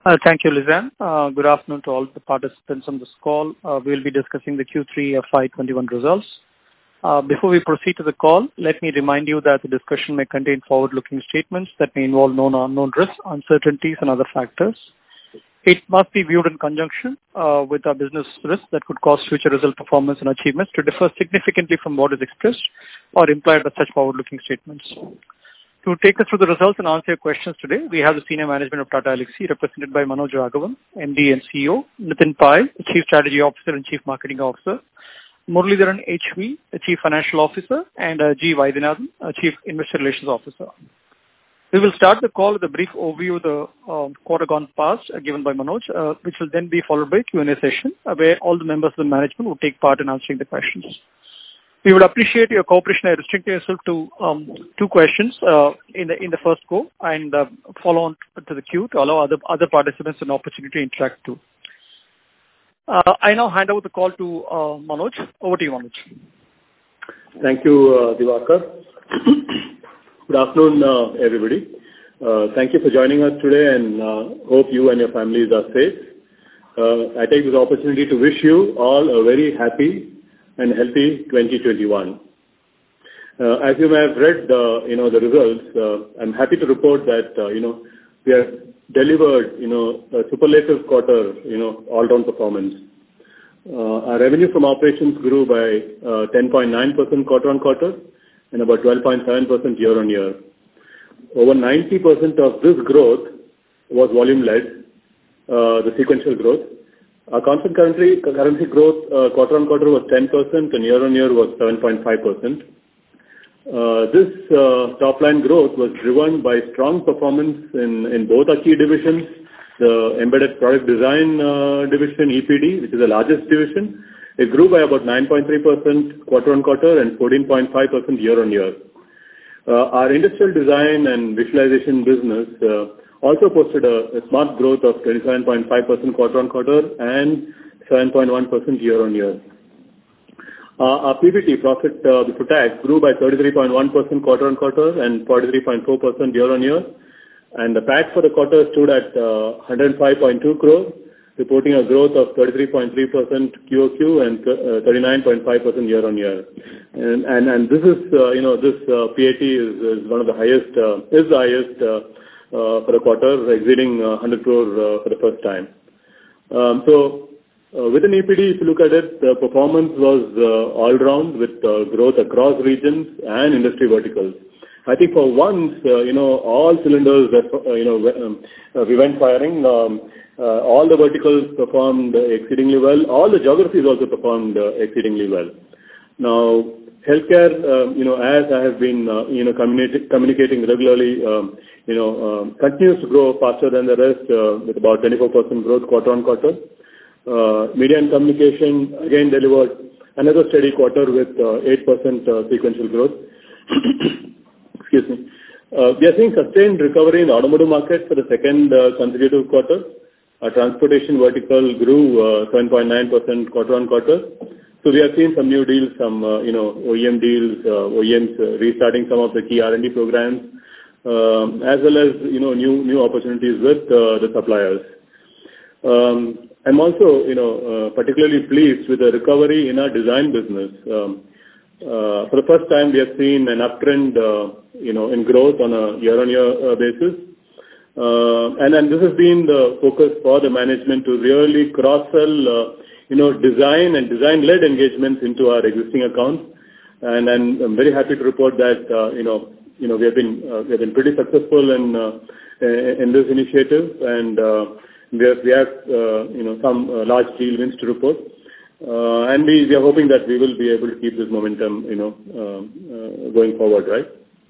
Thank you, Lizanne. Good afternoon to all the participants on this call. We will be discussing the Q3 FY21 results. Before we proceed to the call, let me remind you that the discussion may contain forward-looking statements that may involve known or unknown risks, uncertainties, and other factors. It must be viewed in conjunction with our business risks that could cause future result performance and achievements to differ significantly from what is expressed or implied by such forward-looking statements. To take us through the results and answer your questions today, we have the senior management of Tata Elxsi, represented by Manoj Raghavan, MD and CEO, Nitin Pai, Chief Strategy Officer and Chief Marketing Officer, Muralidharan HV, Chief Financial Officer, and G. Vaidyanathan, Chief Investor Relations Officer. We will start the call with a brief overview of the quarter gone past given by Manoj, which will then be followed by a Q&A session where all the members of the management will take part in answering the questions. We would appreciate your cooperation by restricting yourself to 2 questions in the first go and follow on to the queue to allow other participants an opportunity to interact too. I now hand over the call to Manoj. Over to you, Manoj. Thank you, Diwakar. Good afternoon, everybody. Thank you for joining us today and hope you and your families are safe. I take this opportunity to wish you all a very happy and healthy 2021. As you may have read, the results, I'm happy to report that, we have delivered, a superlative quarter, all-round performance. Our revenue from operations grew by 10.9% quarter-on-quarter and about 12.7% year-on-year. Over 90% of this growth was volume-led, the sequential growth. Our constant currency growth quarter-on-quarter was 10% and year-on-year was 7.5%. This top-line growth was driven by strong performance in both our key divisions, the Embedded Product Design division, EPD, which is the largest division. It grew by about 9.3% quarter-on-quarter and 14.5% year-on-year. Our Industrial Design and Visualization business also posted a smart growth of 27.5% quarter-on-quarter and 7.1% year-on-year. Our PBT, profit before tax, grew by 33.1% quarter-on-quarter and 43.4% year-on-year. And the PAT for the quarter stood at 105.2 crore, reporting a growth of 33.3% QOQ and 39.5% year-on-year. And this is, this PAT is one of the highest, is the highest for a quarter, exceeding 100 crore for the first time. Within EPD, if you look at it, the performance was all-round with growth across regions and industry verticals. I think for once, all cylinders, we went firing. All the verticals performed exceedingly well. All the geographies also performed exceedingly well. Now, healthcare, as I have been, communicating regularly, continues to grow faster than the rest with about 24% growth quarter-on-quarter. Media and communication again delivered another steady quarter with 8% sequential growth. Excuse me. We are seeing sustained recovery in the automotive market for the second consecutive quarter. Our transportation vertical grew 7.9% quarter-on-quarter. So we have seen some new deals, some OEM deals, OEMs restarting some of the key R&D programs, as well as new opportunities with the suppliers. I'm also particularly pleased with the recovery in our design business. For the first time, we have seen an uptrend in growth on a year-on-year basis. And then this has been the focus for the management to really cross-sell design and design-led engagements into our existing accounts. And I'm very happy to report that we have been pretty successful in this initiative, and we have some large deal wins to report. And we are hoping that we will be able to keep this momentum going forward, right?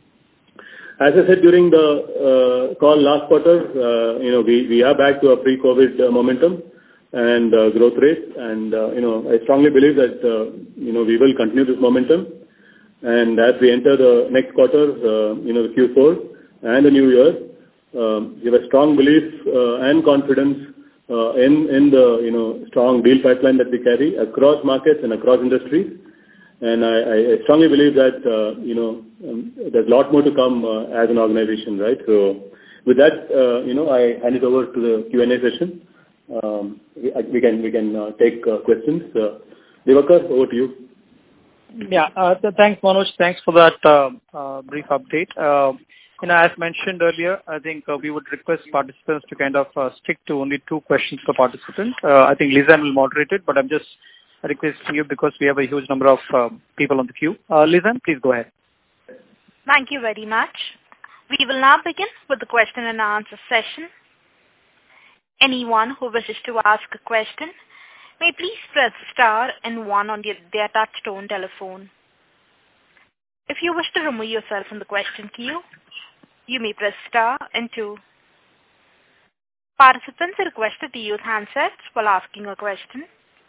As I said during the call last quarter, we are back to a pre-COVID momentum and growth rate, and I strongly believe that we will continue this momentum. And as we enter the next quarter, the Q4 and the new year, we have a strong belief and confidence in the strong deal pipeline that we carry across markets and across industries. And I strongly believe that there's a lot more to come as an organization, right? So With that, I hand it over to the Q&A session. We can take questions. Divakar, over to you. Yeah, thanks, Manoj. Thanks for that brief update. As mentioned earlier, I think we would request participants to kind of stick to only 2 questions per participant. I think Lizanne will moderate it, but I'm just requesting you because we have a huge number of people on the queue. Lizanne, please go ahead. Thank you very much. We will now begin with the question and answer session. Anyone who wishes to ask a question may please press star and 1 on their touch-tone telephone. If you wish to remove yourself from the question queue, you may press star and 2. Participants are requested to use handsets while asking a question.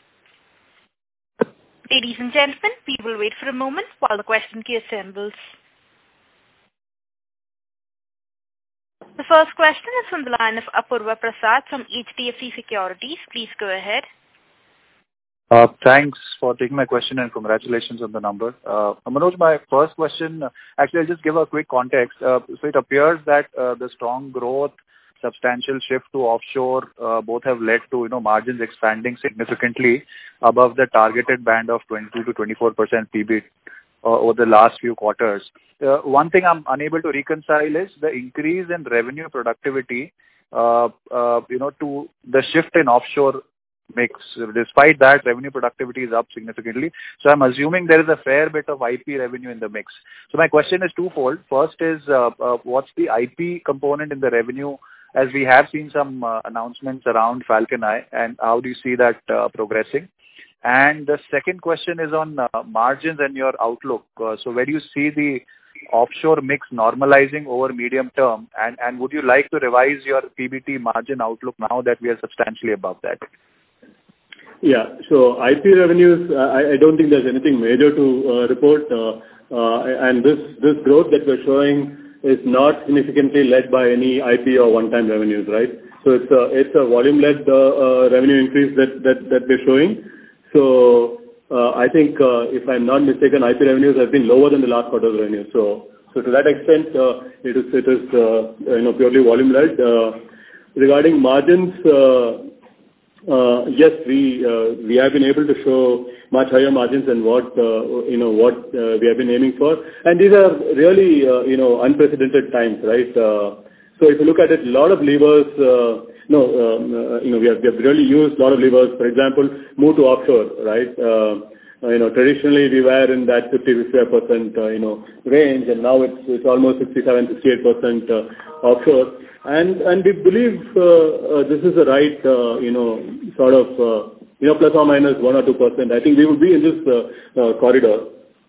Ladies and gentlemen, we will wait for a moment while the question queue assembles. The first question is from the line of Apurva Prasad from HDFC Securities. Please go ahead. Thanks for taking my question and congratulations on the number. Manoj, my first question, actually I'll just give a quick context. So it appears that the strong growth, substantial shift to offshore, both have led to margins expanding significantly above the targeted band of 22 to 24% PBT over the last few quarters. One thing I'm unable to reconcile is the increase in revenue productivity, to the shift in offshore mix. Despite that, revenue productivity is up significantly. So I'm assuming there is a fair bit of IP revenue in the mix. So my question is twofold. First is, what's the IP component in the revenue, as we have seen some announcements around FalconEye, and how do you see that progressing? And the second question is on margins and your outlook. So where do you see the offshore mix normalizing over medium term, and would you like to revise your PBT margin outlook now that we are substantially above that? Yeah, so IP revenues, I don't think there's anything major to report, and this growth that we're showing is not significantly led by any IP or one-time revenues, right? So it's a volume-led revenue increase that we're showing. So I think, if I'm not mistaken, IP revenues have been lower than the last quarter's revenue. So to that extent, it is purely volume-led. Regarding margins, yes, we have been able to show much higher margins than what we have been aiming for, and these are really unprecedented times, right? So if you look at it, a lot of levers. We have really used a lot of levers. For example, move to offshore, right? Traditionally we were in that 50-55% range, and now it's almost 67-68% offshore. And we believe this is the right sort of plus or minus 1 or 2%. I think we will be in this corridor.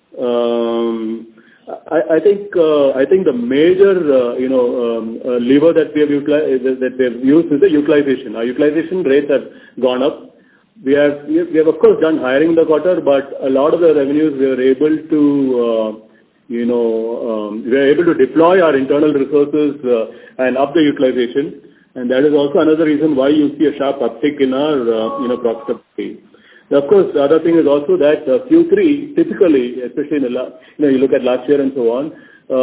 I think the major lever that we have used is the utilization. Our utilization rates have gone up. We have of course done hiring in the quarter, but a lot of the revenues we are able to deploy our internal resources and up the utilization, and that is also another reason why you see a sharp uptick in our profitability. Now, of course, the other thing is also that Q3 typically, especially you look at last year and so on,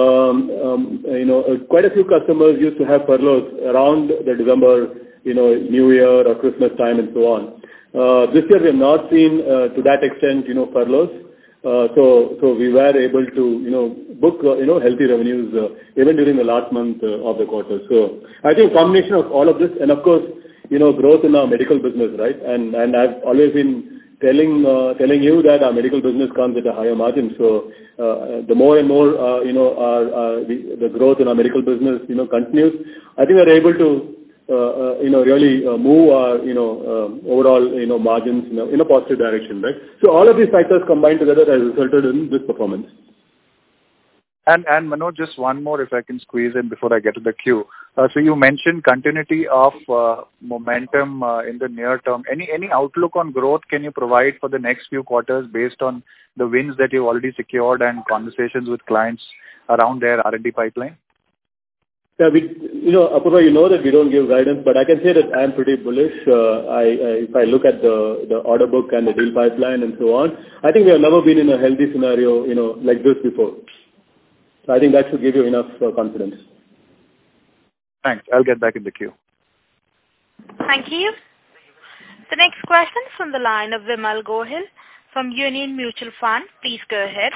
quite a few customers used to have furloughs around the December, New Year or Christmas time and so on. This year we have not seen to that extent, furloughs. So we were able to, book, healthy revenues even during the last month of the quarter. So I think combination of all of this, and of course, growth in our medical business, right? And I've always been telling you that our medical business comes at a higher margin. So the more and more, the growth in our medical business, continues, I think we're able to, really move our, overall, margins in a positive direction, right? So all of these factors combined together has resulted in this performance. And Manoj, just one more if I can squeeze in before I get to the queue. So you mentioned continuity of momentum in the near term. Any outlook on growth can you provide for the next few quarters based on the wins that you've already secured and conversations with clients around their R&D pipeline? Yeah, Apurva, that we don't give guidance, but I can say that I'm pretty bullish. If I look at the order book and the deal pipeline and so on, I think we have never been in a healthy scenario, like this before. So I think that should give you enough confidence. Thanks. I'll get back in the queue. Thank you. The next question is from the line of Vimal Gohil from Union Mutual Fund. Please go ahead.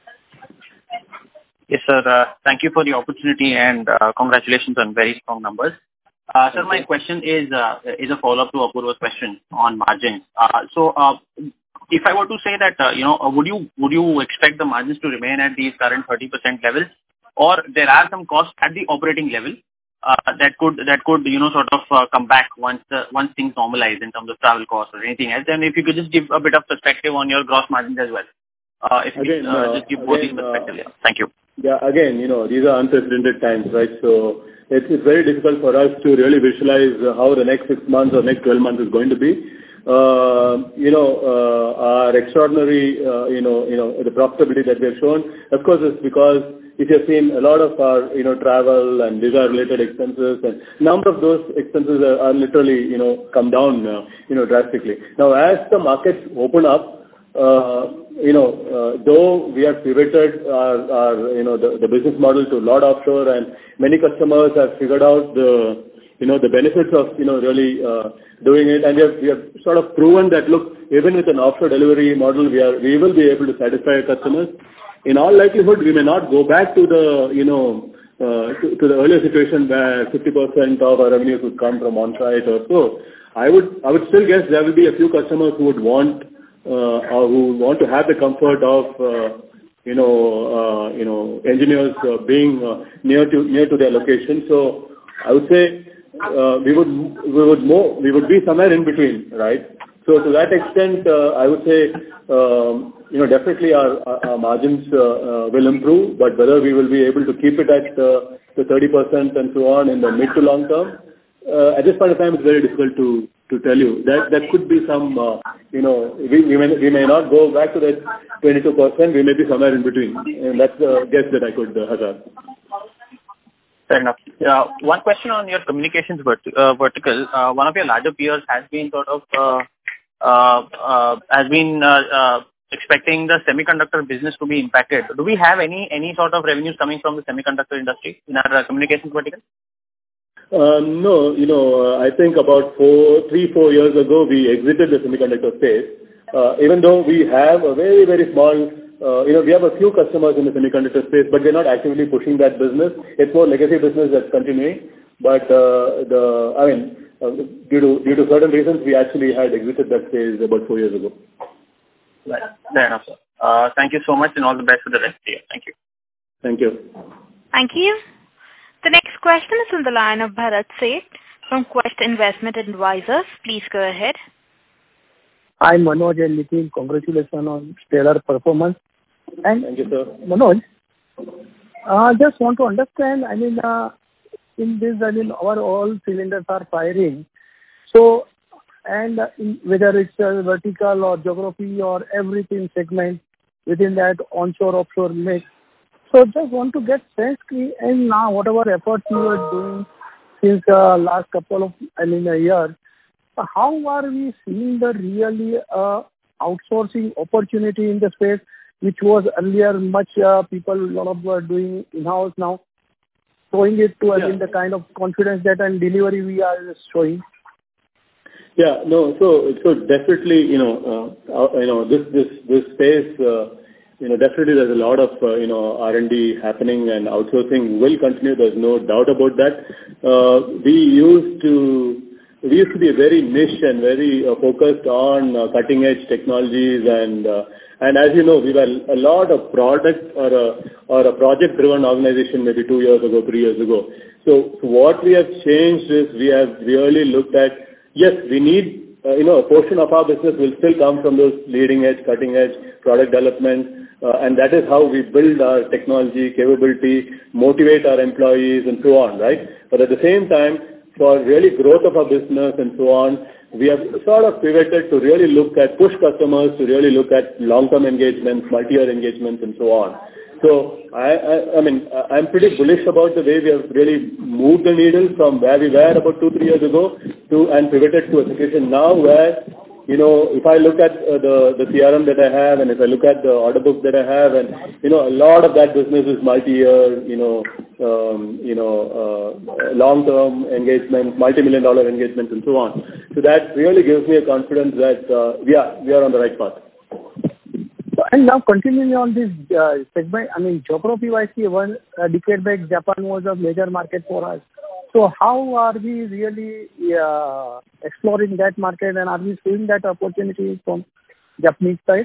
Yes, sir. Thank you for the opportunity and congratulations on very strong numbers. Sir, my question is a follow-up to Apurva's question on margins. So, if I were to say that, would you expect the margins to remain at these current 30% levels, or there are some costs at the operating level that could sort of come back once things normalize in terms of travel costs or anything else? And if you could just give a bit of perspective on your gross margins as well. If you could just give both these perspectives. Yeah. Thank you. Yeah, again, these are unprecedented times, right? So it's very difficult for us to really visualize how the next 6 months or next 12 months is going to be. Our extraordinary, the profitability that we have shown, of course, is because if you have seen a lot of our, travel and visa-related expenses, and number of those expenses are literally, come down, drastically. Now, as the markets open up, though we have pivoted our the business model to a lot offshore, and many customers have figured out the benefits of really doing it, and we have sort of proven that, look, even with an offshore delivery model, we will be able to satisfy our customers. In all likelihood, we may not go back to the to the earlier situation where 50% of our revenues would come from on-site or so. I would still guess there will be a few customers who would want or who want to have the comfort of engineers being near to their location. So I would say we would be somewhere in between, right? So to that extent, I would say definitely our margins will improve, but whether we will be able to keep it at the 30% and so on in the mid to long term, at this point of time, it's very difficult to tell you. That could be some, we may not go back to that 22%. We may be somewhere in between, and that's the guess that I could hazard. Fair enough. One question on your communications vertical. One of your larger peers has been expecting the semiconductor business to be impacted. Do we have any sort of revenues coming from the semiconductor industry in our communications vertical? No, I think about 3-4 years ago, we exited the semiconductor space. Even though we have a very, very small, we have a few customers in the semiconductor space, but we're not actively pushing that business. It's more legacy business that's continuing. But due to certain reasons, we actually had exited that space about 4 years ago. Right. Fair enough, sir. Thank you so much, and all the best for the rest of the year. Thank you. Thank you. Thank you. The next question is on the line of Bharat Seth from Quest Investment Advisors. Please go ahead. Hi, Manoj and Nitin. Congratulations on stellar performance. And thank you, sir. Manoj, I just want to understand, in this, our all cylinders are firing. So, and whether it's a vertical or geography or everything segment within that onshore, offshore mix. So just want to get sense, and now whatever efforts you are doing since last couple of, a year, how are we seeing the really outsourcing opportunity in the space, which was earlier much people, a lot of were doing in-house now, showing it to us in the kind of confidence that and delivery we are showing? Yeah, no, so definitely, this space, definitely there's a lot of, R&D happening, and outsourcing will continue. There's no doubt about that. We used to be very niche and very focused on cutting edge technologies, and as you know, we were a lot of product or a project driven organization maybe 2 years ago, 3 years ago. So what we have changed is we have really looked at, yes, we need, a portion of our business will still come from those leading edge, cutting edge product development, and that is how we build our technology capability, motivate our employees, and so on, right? But at the same time, for really growth of our business and so on, we have sort of pivoted to really push customers to really look at long-term engagements, multi-year engagements, and so on. So I'm pretty bullish about the way we have really moved the needle from where we were about 2-3 years ago and pivoted to a situation now where, if I look at the CRM that I have, and if I look at the order book that I have, and a lot of that business is multi-year, long-term engagements, multi-million-dollar engagements, and so on. So that really gives me a confidence that we are on the right path. And now continuing on this segment, I mean, geography-wise, one decade back, Japan was a major market for us. So how are we really exploring that market, and are we seeing that opportunity from Japanese side?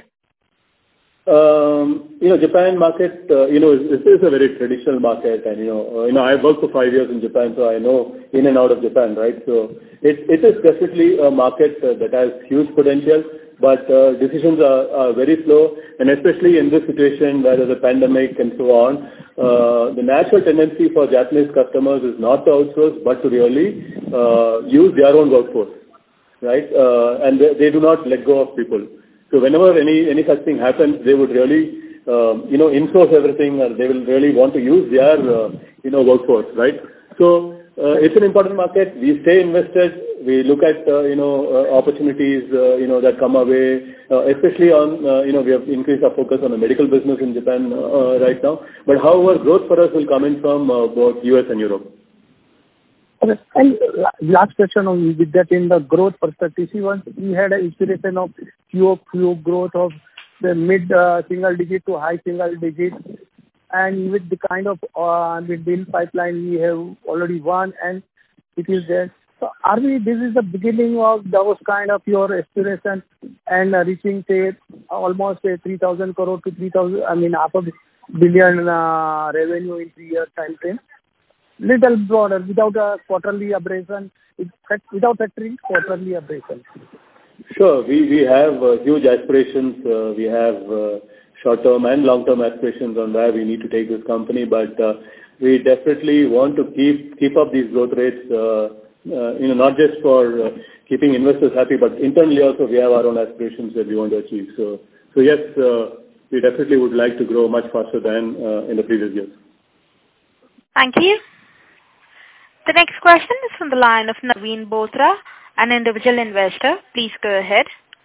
Japan market, this is a very traditional market, and I've worked for 5 years in Japan, so I know in and out of Japan, right? So it is definitely a market that has huge potential, but decisions are very slow, and especially in this situation where there's a pandemic and so on, the natural tendency for Japanese customers is not to outsource, but to really use their own workforce, right? And they do not let go of people. So whenever any such thing happens, they would really, insource everything, or they will really want to use their, workforce, right? So it's an important market. We stay invested. We look at, opportunities, that come our way, especially on, we have increased our focus on the medical business in Japan right now. But however, growth for us will come in from both US and Europe. Okay. And last question on with that in the growth perspective. See, once we had an inspiration of QoQ growth of the mid single digit to high single digit, and with the kind of with deal pipeline we have already won, and it is there. So are we? This is the beginning of those kind of your aspiration and reaching say almost 3,000 crore to 3,000. I mean, half a billion revenue in 3 years time frame. Little broader, without a quarterly aberration, without factoring quarterly aberration. Sure. We have huge aspirations. We have short-term and long-term aspirations on where we need to take this company, but we definitely want to keep up these growth rates, not just for keeping investors happy, but internally also we have our own aspirations that we want to achieve. So yes, we definitely would like to grow much faster than in the previous years. Thank you. The next question is from the line of Naveen Bothra, an individual investor. Please go ahead.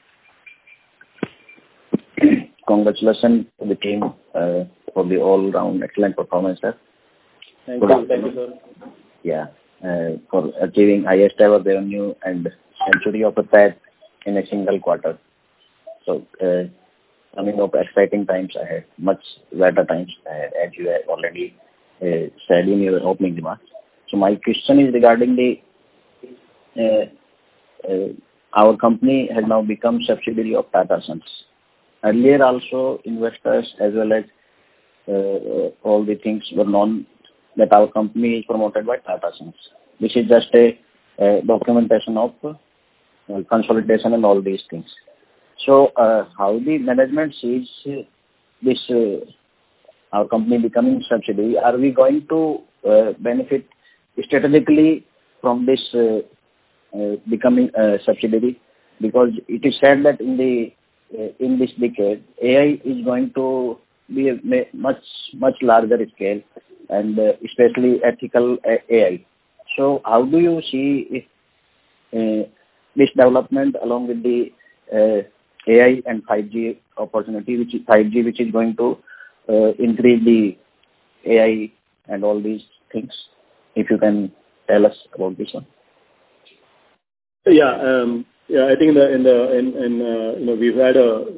Congratulations to the team for the all-round excellent performance, sir. Thank you, sir. Yeah, for achieving highest ever revenue and century of a PAT in a single quarter. So, coming up exciting times ahead, much better times ahead, as you have already said in your opening remarks. So my question is regarding our company has now become subsidiary of Tata Sons. Earlier also investors as well as all the things were known that our company is promoted by Tata Sons. This is just a documentation of consolidation and all these things. So how the management sees this our company becoming subsidiary? Are we going to benefit strategically from this becoming a subsidiary? Because it is said that in this decade, AI is going to be a much larger scale, and especially ethical AI. So how do you see this development along with the AI and 5G opportunity, which is going to increase the AI and all these things? If you can tell us about this one. Yeah, I think we had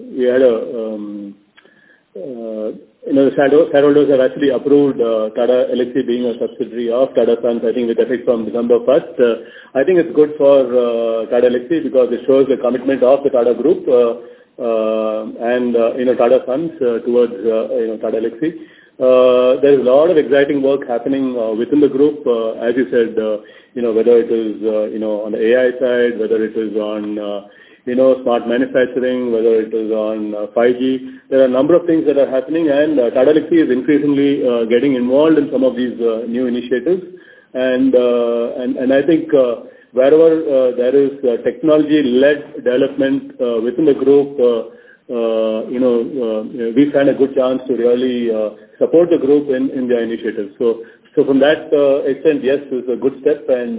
the shareholders have actually approved Tata Elxsi being a subsidiary of Tata Sons, I think with effect from December 1st. I think it's good for Tata Elxsi because it shows the commitment of the Tata Group and Tata Sons towards Tata Elxsi. There is a lot of exciting work happening within the group, as you said, whether it is on the AI side, whether it is on smart manufacturing, whether it is on 5G. There are a number of things that are happening, and Tata Elxsi is increasingly getting involved in some of these new initiatives. And I think wherever there is technology-led development within the group, we find a good chance to really support the group in their initiatives. So from that extent, yes, it's a good step, and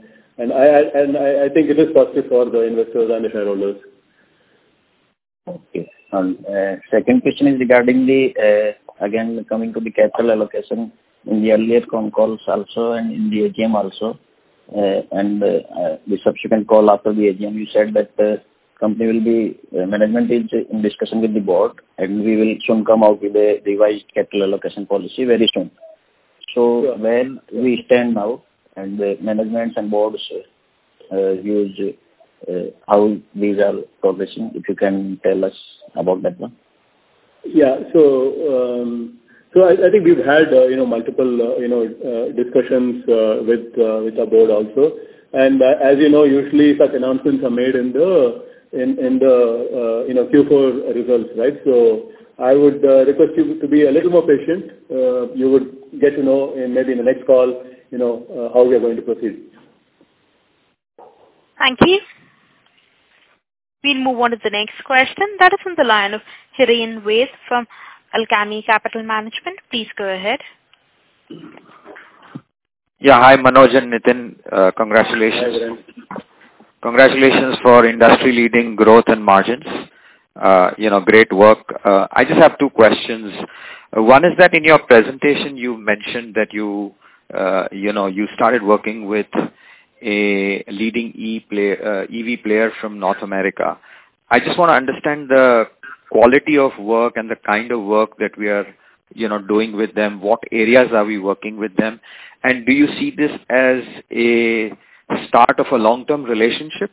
I think it is positive for the investors and the shareholders. Okay. Second question is regarding again coming to the capital allocation in the earlier con calls also and in the AGM also, and the subsequent call after the AGM, you said that the company will be, management is in discussion with the board, and we will soon come out with a revised capital allocation policy very soon. So where we stand now, and the managements and boards views, how these are progressing, if you can tell us about that one. Yeah. So I think we've had multiple discussions with our board also, and as you know, usually such announcements are made in the Q4 results, right? So I would request you to be a little more patient. You would get to know maybe in the next call, how we are going to proceed. Thank you. We'll move on to the next question. That is from the line of Hiren Ved from Alchemy Capital Management. Please go ahead. Yeah, hi Manoj and Nitin. Congratulations. Hi, Congratulations for industry-leading growth and margins. Great work. I just have two questions. One is that in your presentation you mentioned that you started working with a leading EV player from North America. I just want to understand the quality of work and the kind of work that we are, doing with them. What areas are we working with them? And do you see this as a start of a long-term relationship?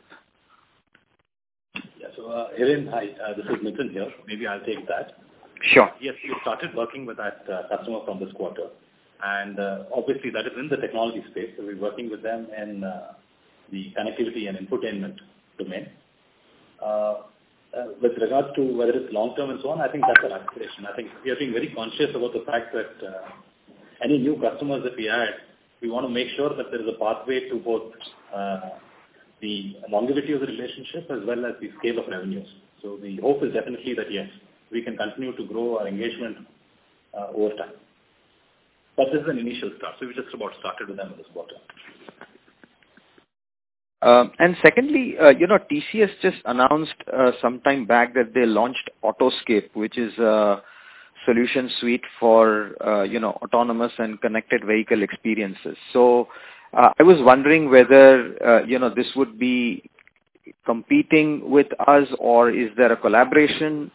Yeah, so Hiren, hi, this is Nitin here. Maybe I'll take that. Sure. Yes, we started working with that customer from this quarter. And obviously that is in the technology space. So we're working with them in the connectivity and infotainment domain. With regards to whether it's long-term and so on, I think that's our aspiration. I think we are being very conscious about the fact that any new customers that we add, we want to make sure that there is a pathway to both the longevity of the relationship as well as the scale of revenues. So the hope is definitely that yes, we can continue to grow our engagement over time. But this is an initial start, so we just about started with them in this quarter. And secondly, TCS just announced some time back that they launched Autoscape, which is a solution suite for, autonomous and connected vehicle experiences. So I was wondering whether, this would be competing with us, or is there a collaboration,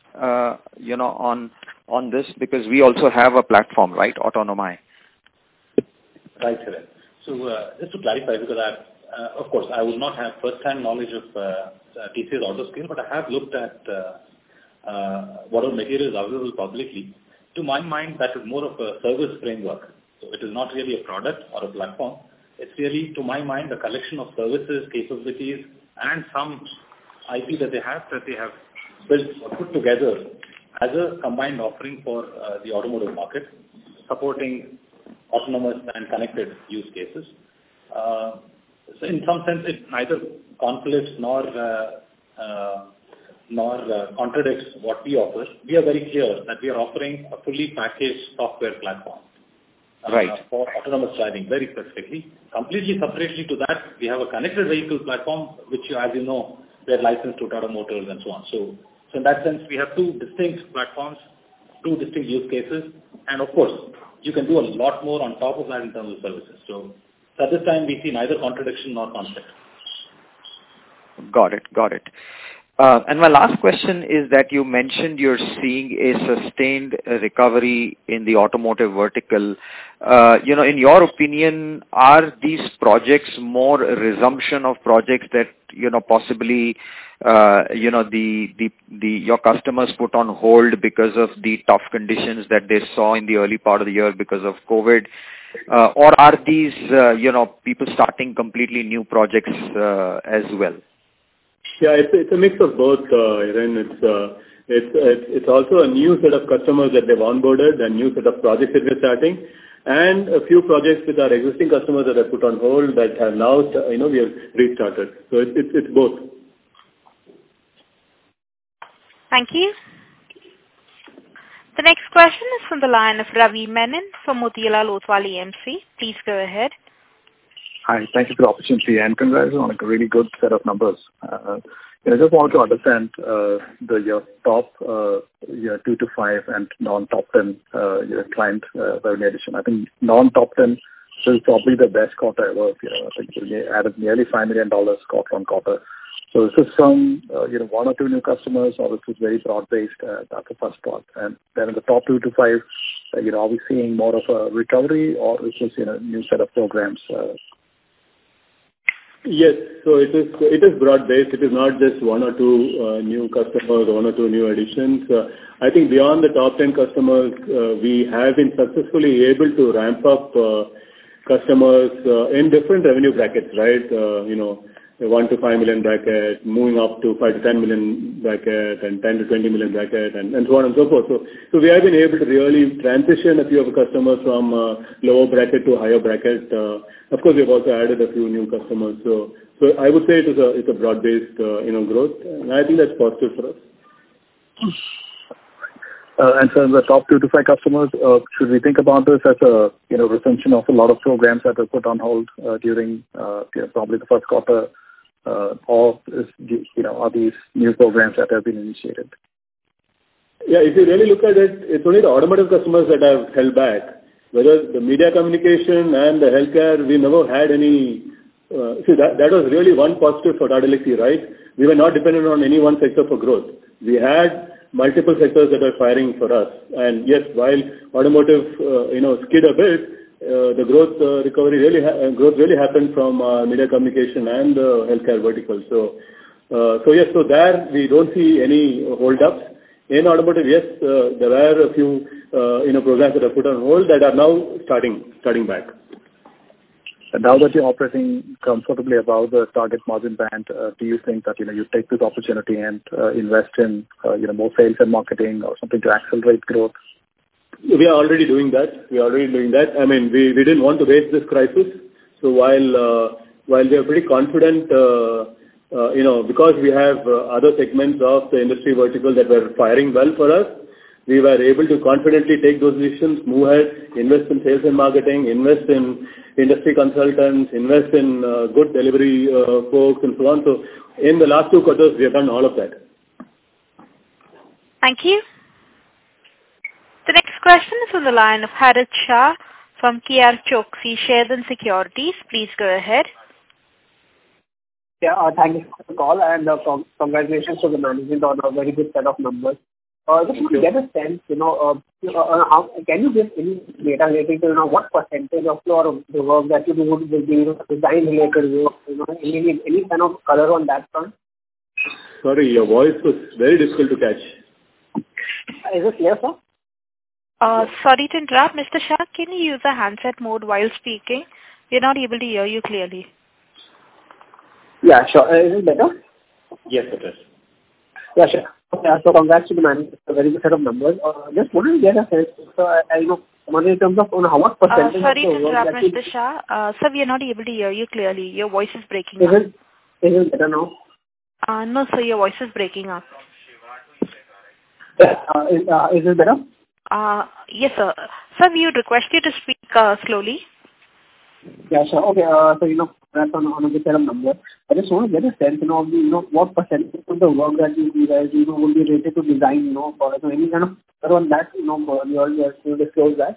on this? Because we also have a platform, right, Autonomy. Right, Hiren. So just to clarify, because of course, I would not have first-hand knowledge of TCS Autoscape, but I have looked at what are materials available publicly. To my mind, that is more of a service framework. So it is not really a product or a platform. It's really, to my mind, a collection of services, capabilities, and some IP that they have built or put together as a combined offering for the automotive market, supporting autonomous and connected use cases. So in some sense, it neither conflicts nor contradicts what we offer. We are very clear that we are offering a fully packaged software platform for autonomous driving, very specifically. Completely separately to that, we have a connected vehicle platform, which, as you know, we are licensed to Tata Motors and so on. So in that sense, we have two distinct platforms, two distinct use cases, and of course, you can do a lot more on top of that in terms of services. So at this time, we see neither contradiction nor conflict. Got it. And my last question is that you mentioned you're seeing a sustained recovery in the automotive vertical. In your opinion, are these projects more a resumption of projects that, possibly, your customers put on hold because of the tough conditions that they saw in the early part of the year because of COVID? Or are these, people starting completely new projects as well? Yeah, it's a mix of both, Hiren. It's also a new set of customers that they've onboarded, a new set of projects that we're starting, and a few projects with our existing customers that are put on hold that have now, we have restarted. So it's both. Thank you. The next question is from the line of Ravi Menon from Motilal Oswal AMC. Please go ahead. Hi, thank you for the opportunity and congrats on a really good set of numbers. I just want to understand your top 2 to 5 and non-top 10 your client revenue addition. I think non-top 10 is probably the best quarter ever. I think we added nearly $5 million quarter on quarter. So is this from one or two new customers, or is this very broad-based? That's the first part. And then in the top 2 to 5, are we seeing more of a recovery, or is this a new set of programs? Yes. So it is broad-based. It is not just one or two new customers, one or two new additions. I think beyond the top 10 customers, we have been successfully able to ramp up customers in different revenue brackets, right? The 1 to 5 million bracket, moving up to 5 to 10 million bracket, and 10 to 20 million bracket, and so on and so forth. So we have been able to really transition a few of the customers from lower bracket to higher bracket. Of course, we've also added a few new customers. So I would say it's a broad-based growth, and I think that's positive for us. And so in the top 2 to 5 customers, should we think about this as a resumption of a lot of programs that were put on hold during probably the first quarter, or are these new programs that have been initiated? Yeah, if you really look at it, it's only the automotive customers that have held back. Whether the media communication and the healthcare, we never had any. That was really one positive for Tata Elxsi, right? We were not dependent on any one sector for growth. We had multiple sectors that are firing for us. And yes, while automotive, skid a bit, the growth really happened from media communication and healthcare vertical. So yes, so there we don't see any hold-ups. In automotive, yes, there were a few programs that are put on hold that are now starting back. And now that you're operating comfortably above the target margin band, do you think that you take this opportunity and invest in more sales and marketing or something to accelerate growth? We are already doing that. I mean, we didn't want to waste this crisis. So while we are pretty confident, because we have other segments of the industry vertical that were firing well for us, we were able to confidently take those decisions, move ahead, invest in sales and marketing, invest in industry consultants, invest in good delivery folks, and so on. So in the last 2 quarters, we have done all of that. Thank you. The next question is on the line of Harit Shah from KR Choksey Shares and Securities. Please go ahead. Yeah, thank you for the call, and congratulations to the management on a very good set of numbers. Just to get a sense, how can you give any data relating to what percentage of the work that you do will be design related work? Any kind of color on that front? Sorry, your voice was very difficult to catch. Is it clear, sir? Sorry to interrupt, Mr. Shah. Can you use the handset mode while speaking? We're not able to hear you clearly. Yeah, sure. Is it better? Yes, it is. Yeah, sure. So congrats to the man. A very good set of numbers. Just wanted to get a sense, in terms of how much percentage. Sorry to interrupt, Mr. Shah. Sir, we are not able to hear you clearly. Your voice is breaking up. Is it better now? No, sir, your voice is breaking up. Is it better? Yes, sir. Sir, we would request you to speak slowly. Yeah, sure. Okay. So, that's on a good set of numbers. I just want to get a sense, of what percentage of the work that you guys, will be related to design, for any kind of on that, you disclose that?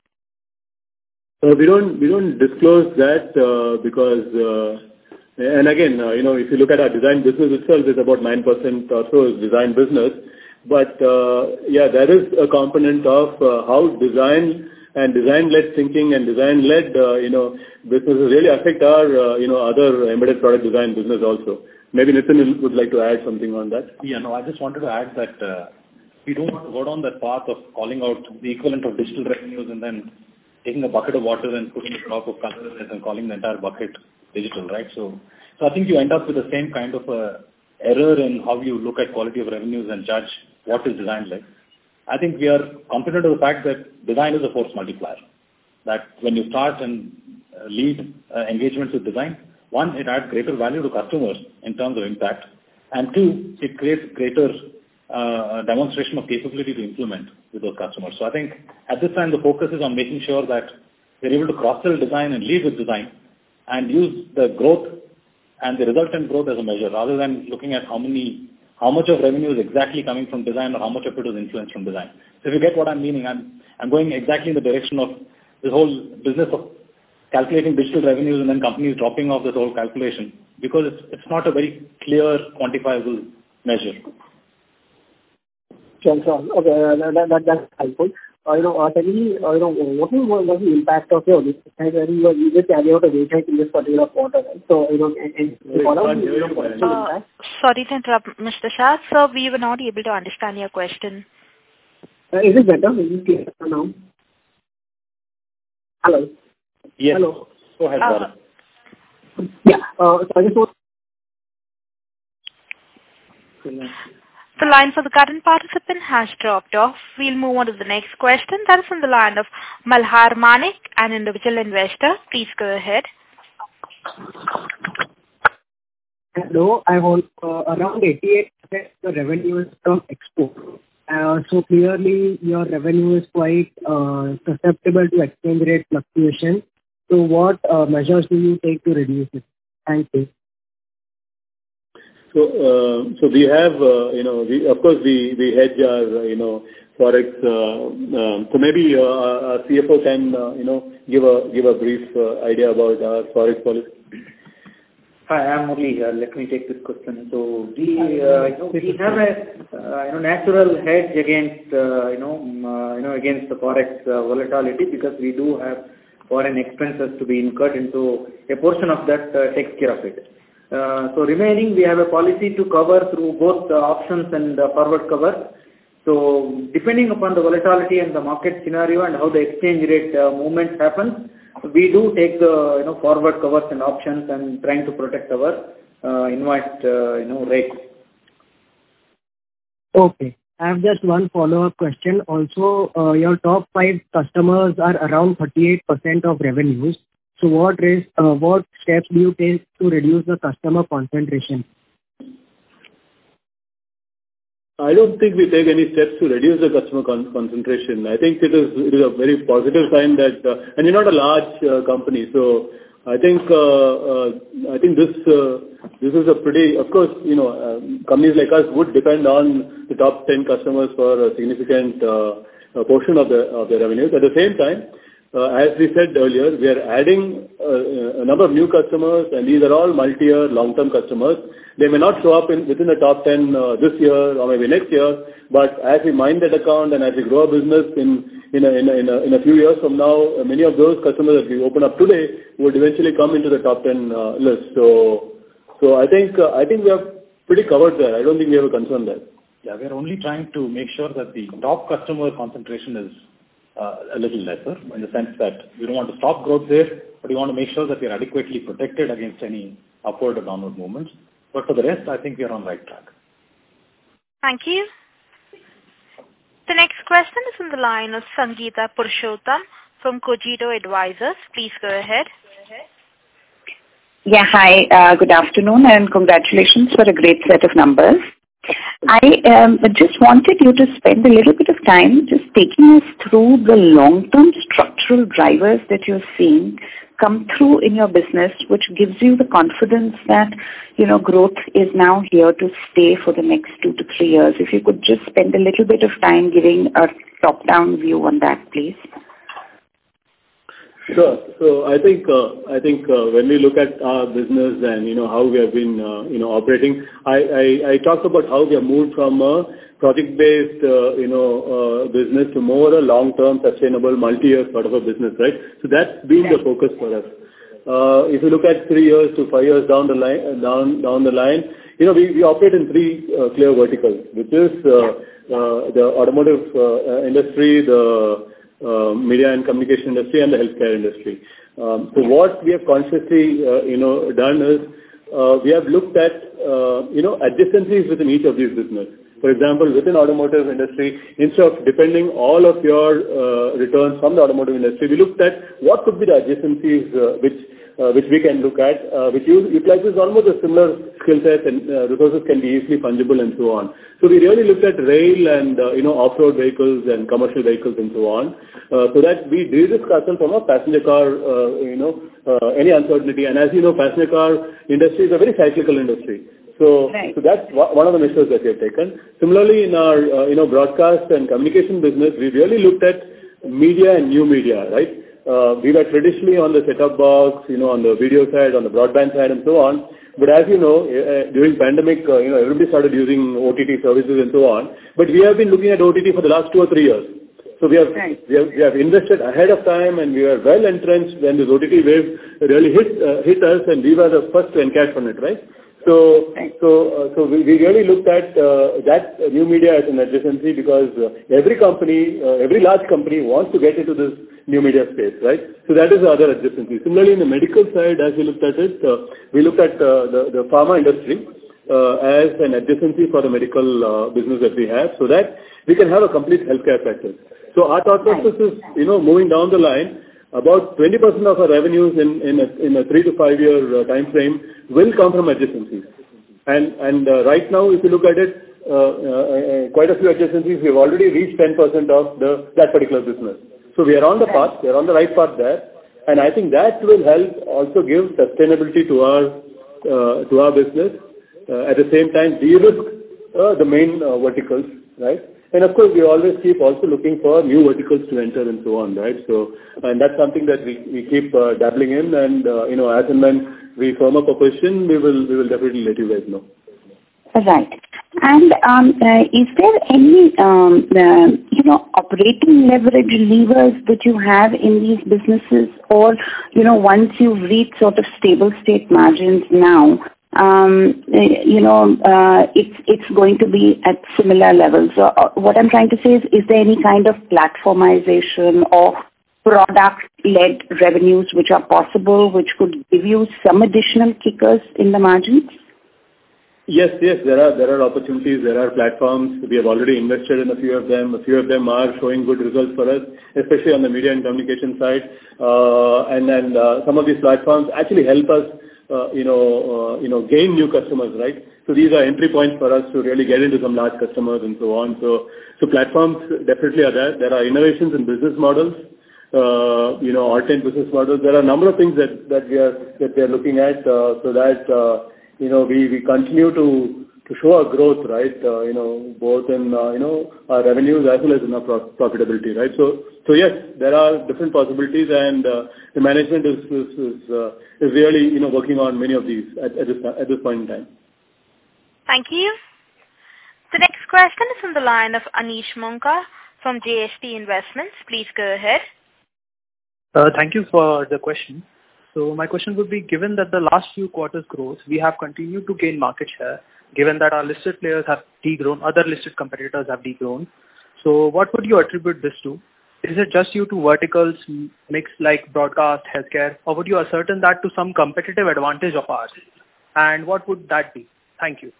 We don't disclose that because, and again, if you look at our design business itself, it's about 9% or so is design business. But yeah, there is a component of how design and design-led thinking and design-led, businesses really affect our, other embedded product design business also. Maybe Nitin would like to add something on that. Yeah, no, I just wanted to add that we don't want to go down that path of calling out the equivalent of digital revenues and then taking a bucket of water and putting a drop of color and calling the entire bucket digital, right? So I think you end up with the same kind of error in how you look at quality of revenues and judge what is design-led. I think we are confident of the fact that design is a force multiplier. That when you start and lead engagements with design, one, it adds greater value to customers in terms of impact, and two, it creates greater demonstration of capability to implement with those customers. So I think at this time the focus is on making sure that we're able to cross-sell design and lead with design, and use the growth and the resultant growth as a measure, rather than looking at how much of revenue is exactly coming from design or how much of it is influenced from design. So if you get what I'm meaning, I'm going exactly in the direction of this whole business of calculating digital revenues and then companies dropping off this whole calculation, because it's not a very clear, quantifiable measure. Sure. That's helpful. Secondly, what was the impact of your wage hike? You just carry out a wage hike in this particular quarter, right? So, sorry to interrupt, Mr. Shah. Sir, we were not able to understand your question. Is it better? Is it clear now? Hello? Yes. Hello? Go ahead, Bharat. Yeah. So I just want... The line for the current participant has dropped off. We'll move on to the next question. That is from the line of Malhar Manik, an individual investor. Please go ahead. Hello. I want around 88% of the revenue is from export. So clearly your revenue is quite susceptible to exchange rate fluctuation. So what measures do you take to reduce it? Thank you. So we have, of course we hedge our, forex. So maybe our CFO can, give a brief idea about our forex policy. Hi, I'm Murli here. Let me take this question. So we have a natural hedge against against the forex volatility, because we do have foreign expenses to be incurred into a portion of that takes care of it. So remaining, we have a policy to cover through both the options and the forward cover. So depending upon the volatility and the market scenario and how the exchange rate movements happen, we do take the forward covers and options and trying to protect our invoiced rates. Okay. I have just one follow-up question. Also, your top 5 customers are around 38% of revenues. So what steps do you take to reduce the customer concentration? I don't think we take any steps to reduce the customer concentration. I think it is a very positive sign that, and you're not a large company, so I think this is a pretty, of course, companies like us would depend on the top 10 customers for a significant portion of the revenues. At the same time, as we said earlier, we are adding a number of new customers, and these are all multi-year, long-term customers. They may not show up within the top 10 this year or maybe next year, but as we mine that account and as we grow our business in a few years from now, many of those customers that we open up today would eventually come into the top 10 list. So I think we are pretty covered there. I don't think we have a concern there. Yeah, we are only trying to make sure that the top customer concentration is a little lesser, in the sense that we don't want to stop growth there, but we want to make sure that we are adequately protected against any upward or downward movements. But for the rest, I think we are on the right track. Thank you. The next question is on the line of Sangeeta Purushottam from Cogito Advisors. Please go ahead. Yeah, hi. Good afternoon and congratulations for a great set of numbers. I just wanted you to spend a little bit of time just taking us through the long-term structural drivers that you're seeing come through in your business, which gives you the confidence that, growth is now here to stay for the next 2 to 3 years. If you could just spend a little bit of time giving a top-down view on that, please. Sure. So I think when we look at our business and how we have been operating, I talked about how we have moved from a project-based business to more a long-term, sustainable, multi-year sort of a business, right? So that's been the focus for us. If you look at 3 years to 5 years down the line, we operate in 3 clear verticals, which is the automotive industry, the media and communication industry, and the healthcare industry. So what we have consciously, done is we have looked at, adjacencies within each of these businesses. For example, within automotive industry, instead of depending all of your returns from the automotive industry, we looked at what could be the adjacencies which which we can look at, which utilizes almost a similar skill set, and resources can be easily fungible and so on. So we really looked at rail and off-road vehicles and commercial vehicles and so on, so that we de-risk ourselves from a passenger car, any uncertainty. And as you know, passenger car industry is a very cyclical industry. So that's one of the measures that we have taken. Similarly, in our broadcast and communication business, we really looked at media and new media, right? We were traditionally on the set-top box, on the video side, on the broadband side, and so on. But as you know, during pandemic, everybody started using OTT services and so on. But we have been looking at OTT for the last 2 or 3 years. So we have invested ahead of time, and we were well entrenched when this OTT wave really hit us, and we were the first to encash on it, right? So we really looked at that new media as an adjacency, because every large company wants to get into this new media space, right? So that is the other adjacency. Similarly, in the medical side, as we looked at it, we looked at the pharma industry as an adjacency for the medical business that we have, so that we can have a complete healthcare practice. So our thought process is, moving down the line, about 20% of our revenues in a 3 to 5 year time frame will come from adjacencies. And right now, if you look at it, quite a few adjacencies, we have already reached 10% of that particular business. So we are on the path, we are on the right path there, and I think that will help also give sustainability to our business. At the same time, de-risk the main verticals, right? And of course, we always keep also looking for new verticals to enter and so on, right? So, and that's something that we keep dabbling in, and as and when we firm up a position, we will definitely let you guys know. Right. And is there any operating leverage levers that you have in these businesses, or once you've reached sort of stable state margins now, it's going to be at similar levels? What I'm trying to say is there any kind of platformization or product-led revenues which are possible, which could give you some additional kickers in the margins? Yes, there are opportunities, there are platforms. We have already invested in a few of them. A few of them are showing good results for us, especially on the media and communication side. And then some of these platforms actually help us gain new customers, right? So these are entry points for us to really get into some large customers and so on. So platforms definitely are there. There are innovations in business models, alternate business models. There are a number of things that we are looking at, so that we continue to show our growth, right? Both in our revenues as well as in our profitability, right? So yes, there are different possibilities, and the management is really working on many of these at this point in time. Thank you. The next question is from the line of Anish Monka from JST Investments. Please go ahead. Thank you for the question. So my question would be, given that the last few quarters growth, we have continued to gain market share, given that our listed players have degrown, other listed competitors have degrown. So what would you attribute this to? Is it just due to verticals mix like broadcast, healthcare, or would you ascertain that to some competitive advantage of ours? And what would that be? Thank you.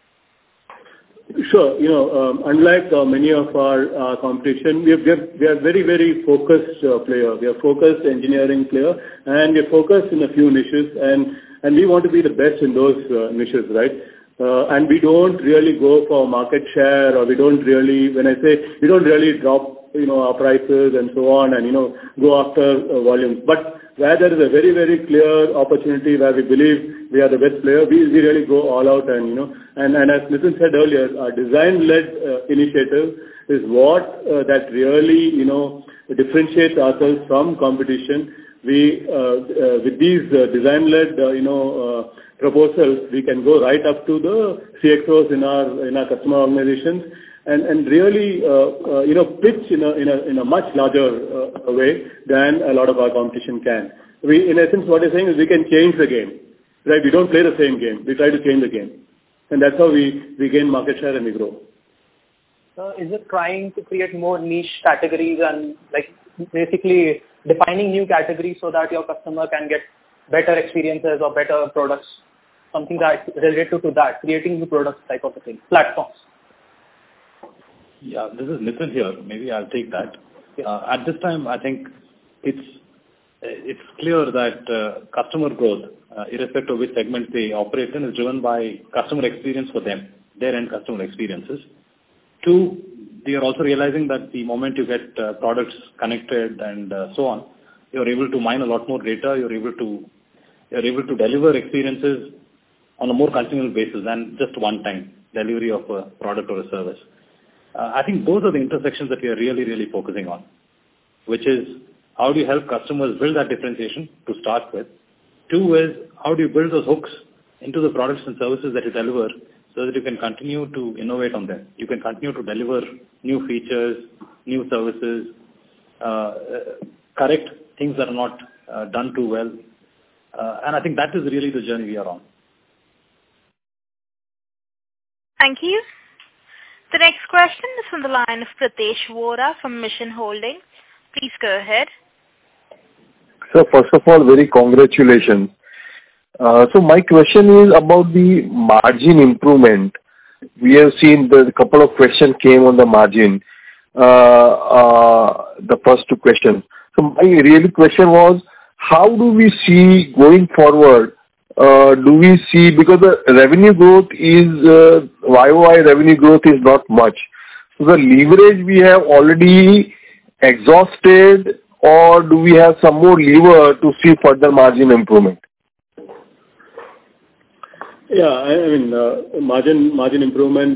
Sure. Unlike many of our competition, we are very, very focused player. We are focused engineering player, and we are focused in a few niches, and we want to be the best in those niches, right? And we don't really go for market share, or we don't really drop our prices and so on, and go after volumes. But where there is a very, very clear opportunity where we believe we are the best player, we really go all out, and as Nitin said earlier, our design-led initiative is what that really differentiates ourselves from competition. We with these design-led proposals, we can go right up to the CXOs in our customer organizations, and really pitch in a much larger way than a lot of our competition can. We, in essence, what you're saying is we can change the game, right? We don't play the same game. We try to change the game, and that's how we gain market share and we grow. Is it trying to create more niche categories and basically defining new categories so that your customer can get better experiences or better products, something that related to that, creating new products type of a thing, platforms? Yeah, this is Nitin here. Maybe I'll take that. At this time, I think it's it's clear that customer growth, irrespective of which segment they operate in, is driven by customer experience for them, their end customer experiences. Two, they are also realizing that the moment you get products connected and so on, you're able to mine a lot more data. You're able to deliver experiences on a more continual basis than just one-time delivery of a product or a service. I think those are the intersections that we are really, really focusing on, which is how do you help customers build that differentiation to start with. Two is how do you build those hooks into the products and services that you deliver so that you can continue to innovate on them. You can continue to deliver new features, new services, correct things that are not done too well. And I think that is really the journey we are on. Thank you. The next question is from the line of Pritesh Vora from Mission Holdings. Please go ahead. So first of all, very congratulations. So my question is about the margin improvement. We have seen a couple of questions came on the margin, the first two questions. So my real question was, how do we see going forward? Do we see, because the revenue growth is, YOY revenue growth is not much. So the leverage we have already exhausted, or do we have some more lever to see further margin improvement? Yeah, I mean, margin improvement,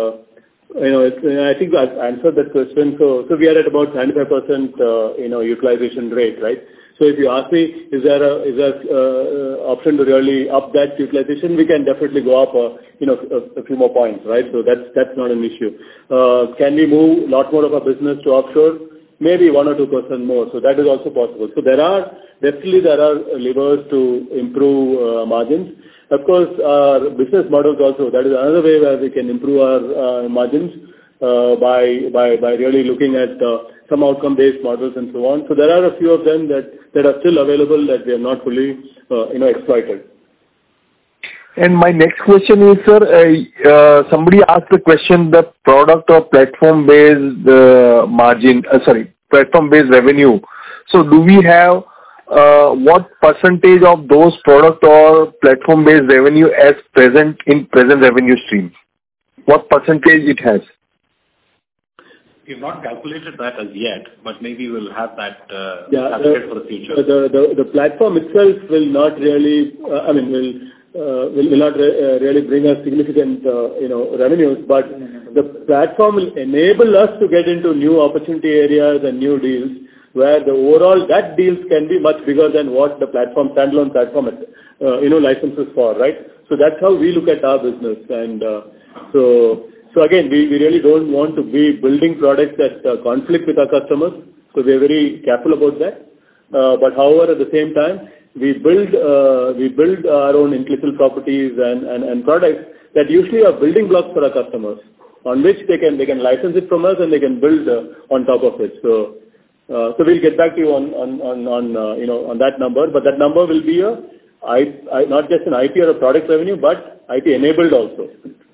I think I've answered that question. So we are at about 95%, utilization rate, right? So if you ask me, is there option to really up that utilization? We can definitely go up, a few more points, right? So that's not an issue. Can we move a lot more of our business to offshore? Maybe 1 or 2% more. So that is also possible. So there are levers to improve margins. Of course, our business models also, that is another way where we can improve our margins by really looking at some outcome-based models and so on. So there are a few of them that are still available that we have not fully exploited. And my next question is, sir, somebody asked the question, the product or platform-based platform-based revenue. So do we have what percentage of those product or platform-based revenue as present revenue stream? What percentage it has? We've not calculated that as yet, but maybe we'll have that calculated for the future. The platform itself will not really, will not really bring us significant, revenues, but the platform will enable us to get into new opportunity areas and new deals where the overall, that deals can be much bigger than what the platform, standalone platform, licenses for, right? So that's how we look at our business. And so again, we really don't want to be building products that conflict with our customers. So we're very careful about that. But however, at the same time, we build our own intellectual properties and products that usually are building blocks for our customers, on which they can license it from us and they can build on top of it. So we'll get back to you on that number, but that number will be not just an IP or a product revenue, but IP enabled also.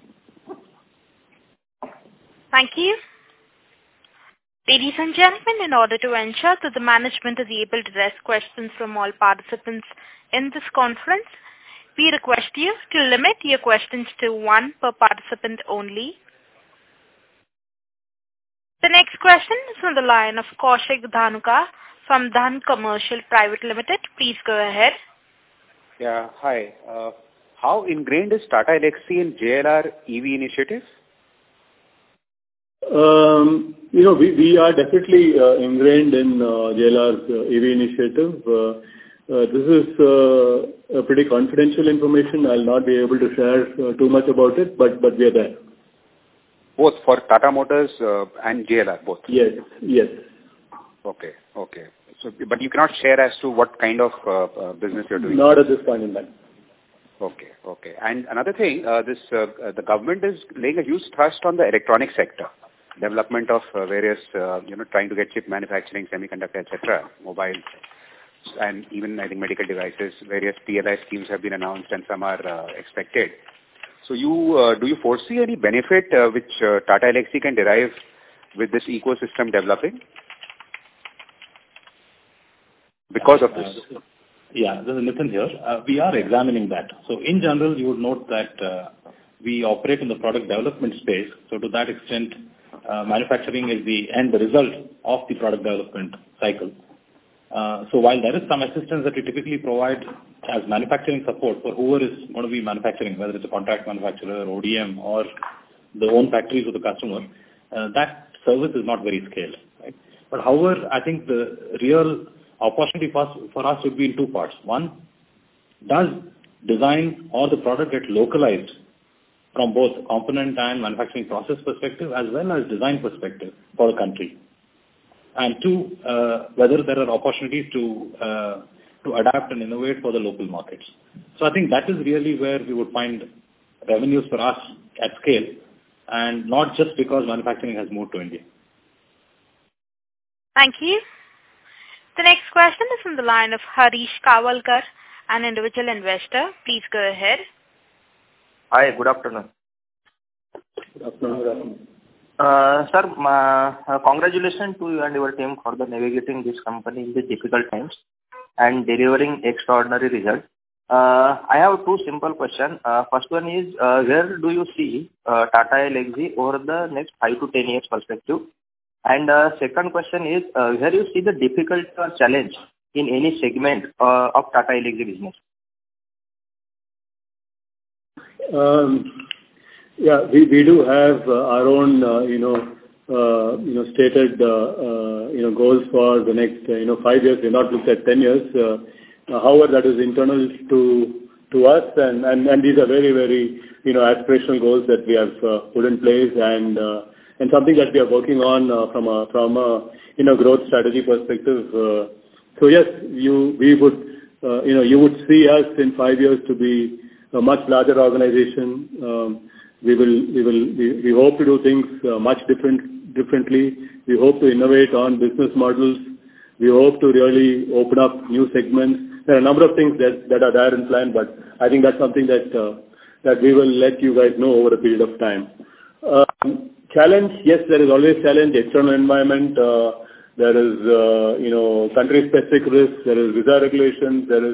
Thank you. Ladies and gentlemen, in order to ensure that the management is able to address questions from all participants in this conference, we request you to limit your questions to one per participant only. The next question is from the line of Kaushik Dhanuka from Dhan Commercial Private Limited. Please go ahead. Yeah, hi. How ingrained is Tata Elxsi in JLR EV initiative? We are definitely ingrained in JLR's EV initiative. This is pretty confidential information. I'll not be able to share too much about it, but we are there. Both for Tata Motors and JLR, both? Yes. Okay. So, but you cannot share as to what kind of business you're doing? Not at this point in time. Okay. And another thing, the government is laying a huge thrust on the electronic sector. Development of various, trying to get chip manufacturing, semiconductor, etc., mobile, and even, I think, medical devices. Various PLI schemes have been announced and some are expected. So do you foresee any benefit which Tata Elxsi can derive with this ecosystem developing? because of this? This is Nitin here. We are examining that. So in general, you would note that we operate in the product development space. So to that extent, manufacturing is the end result of the product development cycle. So while there is some assistance that we typically provide as manufacturing support for whoever is going to be manufacturing, whether it's a contract manufacturer, ODM, or the own factories of the customer, that service is not very scaled. Right? But however, I think the real opportunity for us would be in two parts. One, does design or the product get localized from both component and manufacturing process perspective as well as design perspective for the country? And two, whether there are opportunities to adapt and innovate for the local markets. So I think that is really where we would find revenues for us at scale, and not just because manufacturing has moved to India. Thank you. The next question is from the line of Harish Kawalkar, an individual investor. Please go ahead. Hi, good afternoon. Good afternoon. Sir, congratulations to you and your team for navigating this company in the difficult times and delivering extraordinary results. I have two simple questions. First one is, where do you see Tata Elxsi over the next 5 to 10 years perspective? And second question is, where do you see the difficulty or challenge in any segment of Tata Elxsi business? We do have our own, stated, goals for the next, 5 years. We've not looked at 10 years. However, that is internal to us, and these are very, very, aspirational goals that we have put in place, and something that we are working on from a growth strategy perspective. So yes, you would see us in 5 years to be a much larger organization. We hope to do things much differently. We hope to innovate on business models. We hope to really open up new segments. There are a number of things that are there in plan, but I think that's something that we will let you guys know over a period of time. Challenge, yes, there is always challenge. External environment, there is country-specific risks, there is visa regulations, there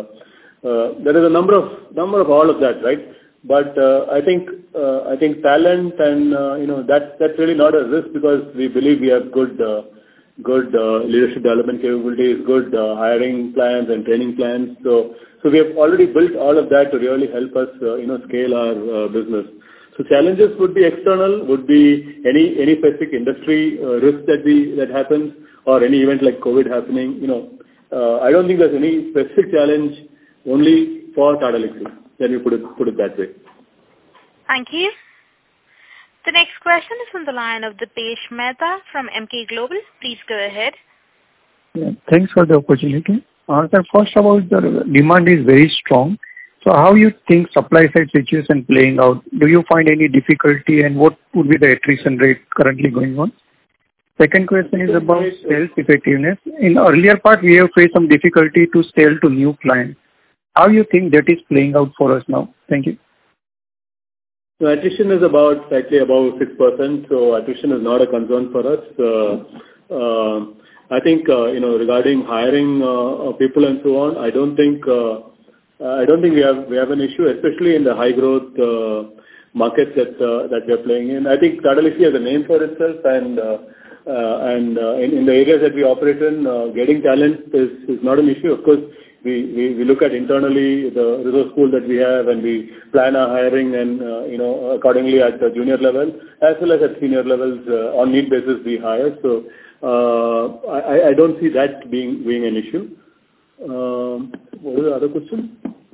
is a number of all of that, right? But I think talent and that's really not a risk, because we believe we have good leadership development capabilities, good hiring plans and training plans. So we have already built all of that to really help us scale our business. So challenges would be external, would be any specific industry risk that happens, or any event like COVID happening. I don't think there's any specific challenge only for Tata Elxsi. Let me put it that way. Thank you. The next question is from the line of Dipesh Mehta from Emkay Global. Please go ahead. Yeah, thanks for the opportunity. Sir, first of all, the demand is very strong. So how you think supply side situation playing out? Do you find any difficulty, and what would be the attrition rate currently going on? Second question is about sales effectiveness. In earlier part, we have faced some difficulty to sell to new clients. How you think that is playing out for us now? Thank you. So attrition is slightly above 6%, so attrition is not a concern for us. I think regarding hiring people and so on, I don't think we have an issue, especially in the high growth markets that we are playing in. I think Tata Elxsi has a name for itself, and in the areas that we operate in, getting talent is not an issue. Of course, we look at internally the resource pool that we have, and we plan our hiring and accordingly at the junior level as well as at senior levels on need basis we hire. So I don't see that being an issue. What was the other question?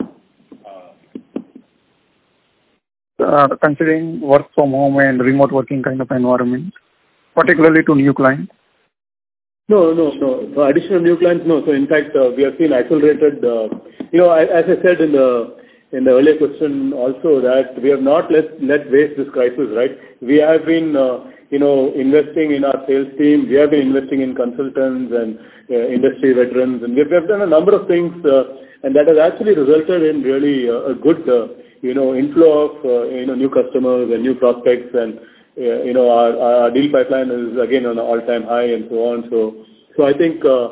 Considering work from home and remote working kind of environment, particularly to new clients? No. Additional new clients, no. So in fact, we have seen accelerated, as I said in the earlier question also, that we have not let waste this crisis, right? We have been, investing in our sales team. We have been investing in consultants and industry veterans, and we've done a number of things, and that has actually resulted in really a good, inflow of, new customers and new prospects, and our deal pipeline is again on an all-time high and so on. So I think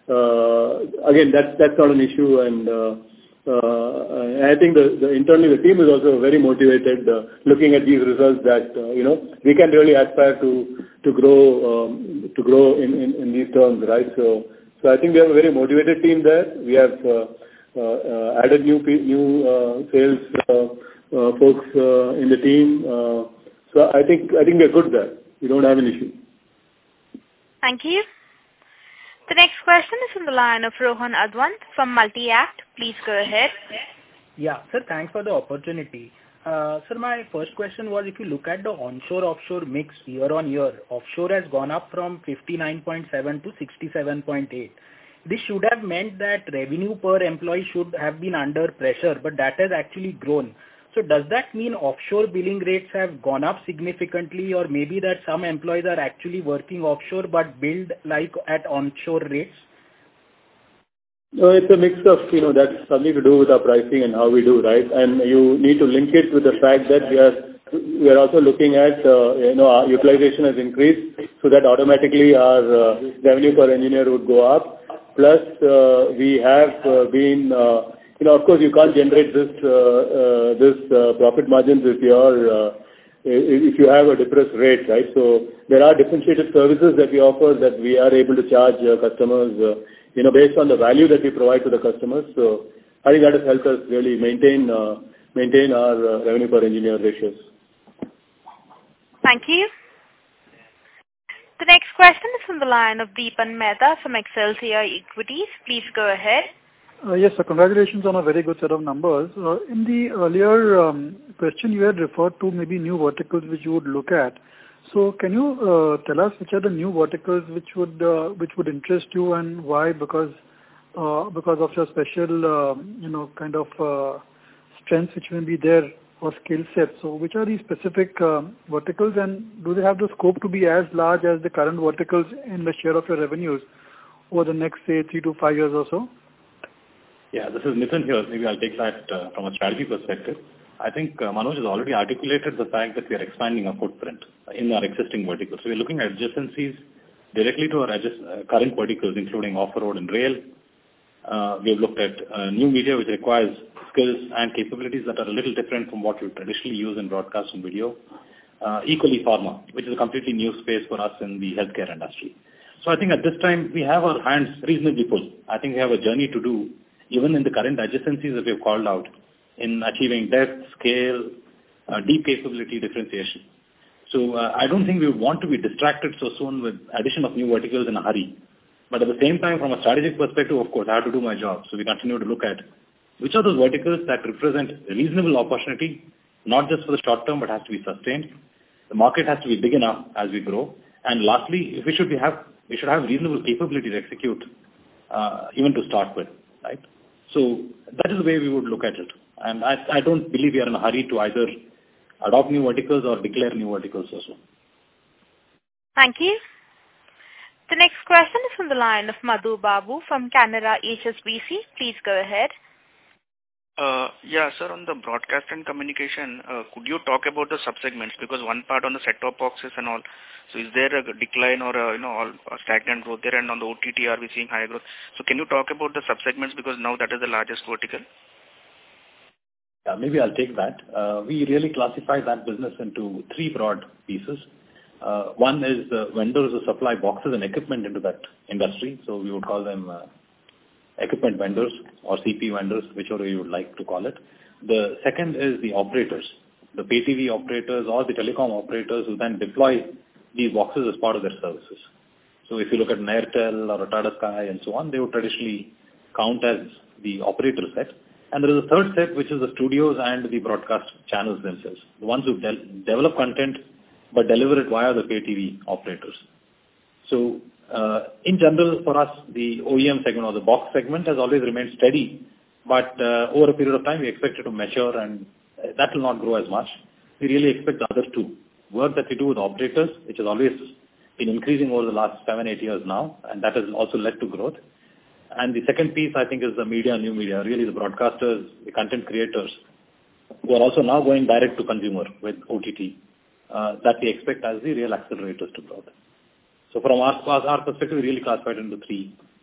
again, that's not an issue, and I think internally the team is also very motivated, looking at these results that we can really aspire to grow in these terms, right? So I think we have a very motivated team there. We have added new sales folks in the team. So I think we're good there. We don't have an issue. Thank you. The next question is from the line of Rohan Advant from Multi-Act. Please go ahead. Yeah, sir, thanks for the opportunity. Sir, my first question was, if you look at the onshore-offshore mix year on year, offshore has gone up from 59.7 to 67.8. This should have meant that revenue per employee should have been under pressure, but that has actually grown. So does that mean offshore billing rates have gone up significantly, or maybe that some employees are actually working offshore but billed like at onshore rates? No, it's a mix of, that's something to do with our pricing and how we do, right? And you need to link it with the fact that we are also looking at, our utilization has increased, so that automatically our revenue per engineer would go up. Plus, we have been, of course, you can't generate this profit margins if you have a depressed rate, right? So there are differentiated services that we offer that we are able to charge customers, based on the value that we provide to the customers. So I think that has helped us really maintain our revenue per engineer ratios. Thank you. The next question is from the line of Deepan Mehta from Excelsior Equities. Please go ahead. Yes, sir. Congratulations on a very good set of numbers. In the earlier question, you had referred to maybe new verticals which you would look at. So can you tell us which are the new verticals which would interest you, and why? Because of your special kind of strengths which may be there or skill set. So which are these specific verticals, and do they have the scope to be as large as the current verticals in the share of your revenues over the next, say, 3 to 5 years or so? Yeah, this is Nitin here. Maybe I'll take that from a strategy perspective. I think Manoj has already articulated the fact that we are expanding our footprint in our existing verticals. So we're looking at adjacencies directly to our current verticals, including off-road and rail. We have looked at new media, which requires skills and capabilities that are a little different from what we traditionally use in broadcast and video. Equally pharma, which is a completely new space for us in the healthcare industry. So I think at this time, we have our hands reasonably full. I think we have a journey to do, even in the current adjacencies that we have called out, in achieving depth, scale, deep capability differentiation. So I don't think we would want to be distracted so soon with addition of new verticals in a hurry. But at the same time, from a strategic perspective, of course, I have to do my job. So we continue to look at which are those verticals that represent a reasonable opportunity, not just for the short term, but has to be sustained. The market has to be big enough as we grow. And lastly, we should have reasonable capability to execute, even to start with, right? So that is the way we would look at it. And I don't believe we are in a hurry to either adopt new verticals or declare new verticals also. Thank you. The next question is from the line of Madhu Babu from Canara HSBC. Please go ahead. Yeah, sir, on the broadcast and communication, could you talk about the subsegments? Because one part on the set-top boxes and all, so is there a decline or a stagnant growth there, and on the OTT are we seeing higher growth? So can you talk about the subsegments, because now that is the largest vertical? Yeah, maybe I'll take that. We really classify that business into 3 broad pieces. One is the vendors who supply boxes and equipment into that industry. So we would call them equipment vendors or CP vendors, whichever you would like to call it. The second is the operators, the pay TV operators or the telecom operators who then deploy these boxes as part of their services. So if you look at an Airtel or a Tata Sky and so on, they would traditionally count as the operator set. And there is a third set, which is the studios and the broadcast channels themselves, the ones who develop content but deliver it via the pay TV operators. So in general, for us, the OEM segment or the box segment has always remained steady, but over a period of time, we expect it to mature, and that will not grow as much. We really expect the other two. Work that we do with operators, which has always been increasing over the last 7-8 years now, and that has also led to growth. And the second piece, I think, is the media, new media, really the broadcasters, the content creators, who are also now going direct to consumer with OTT, that we expect as the real accelerators to growth. So from our perspective, we really classify it into 3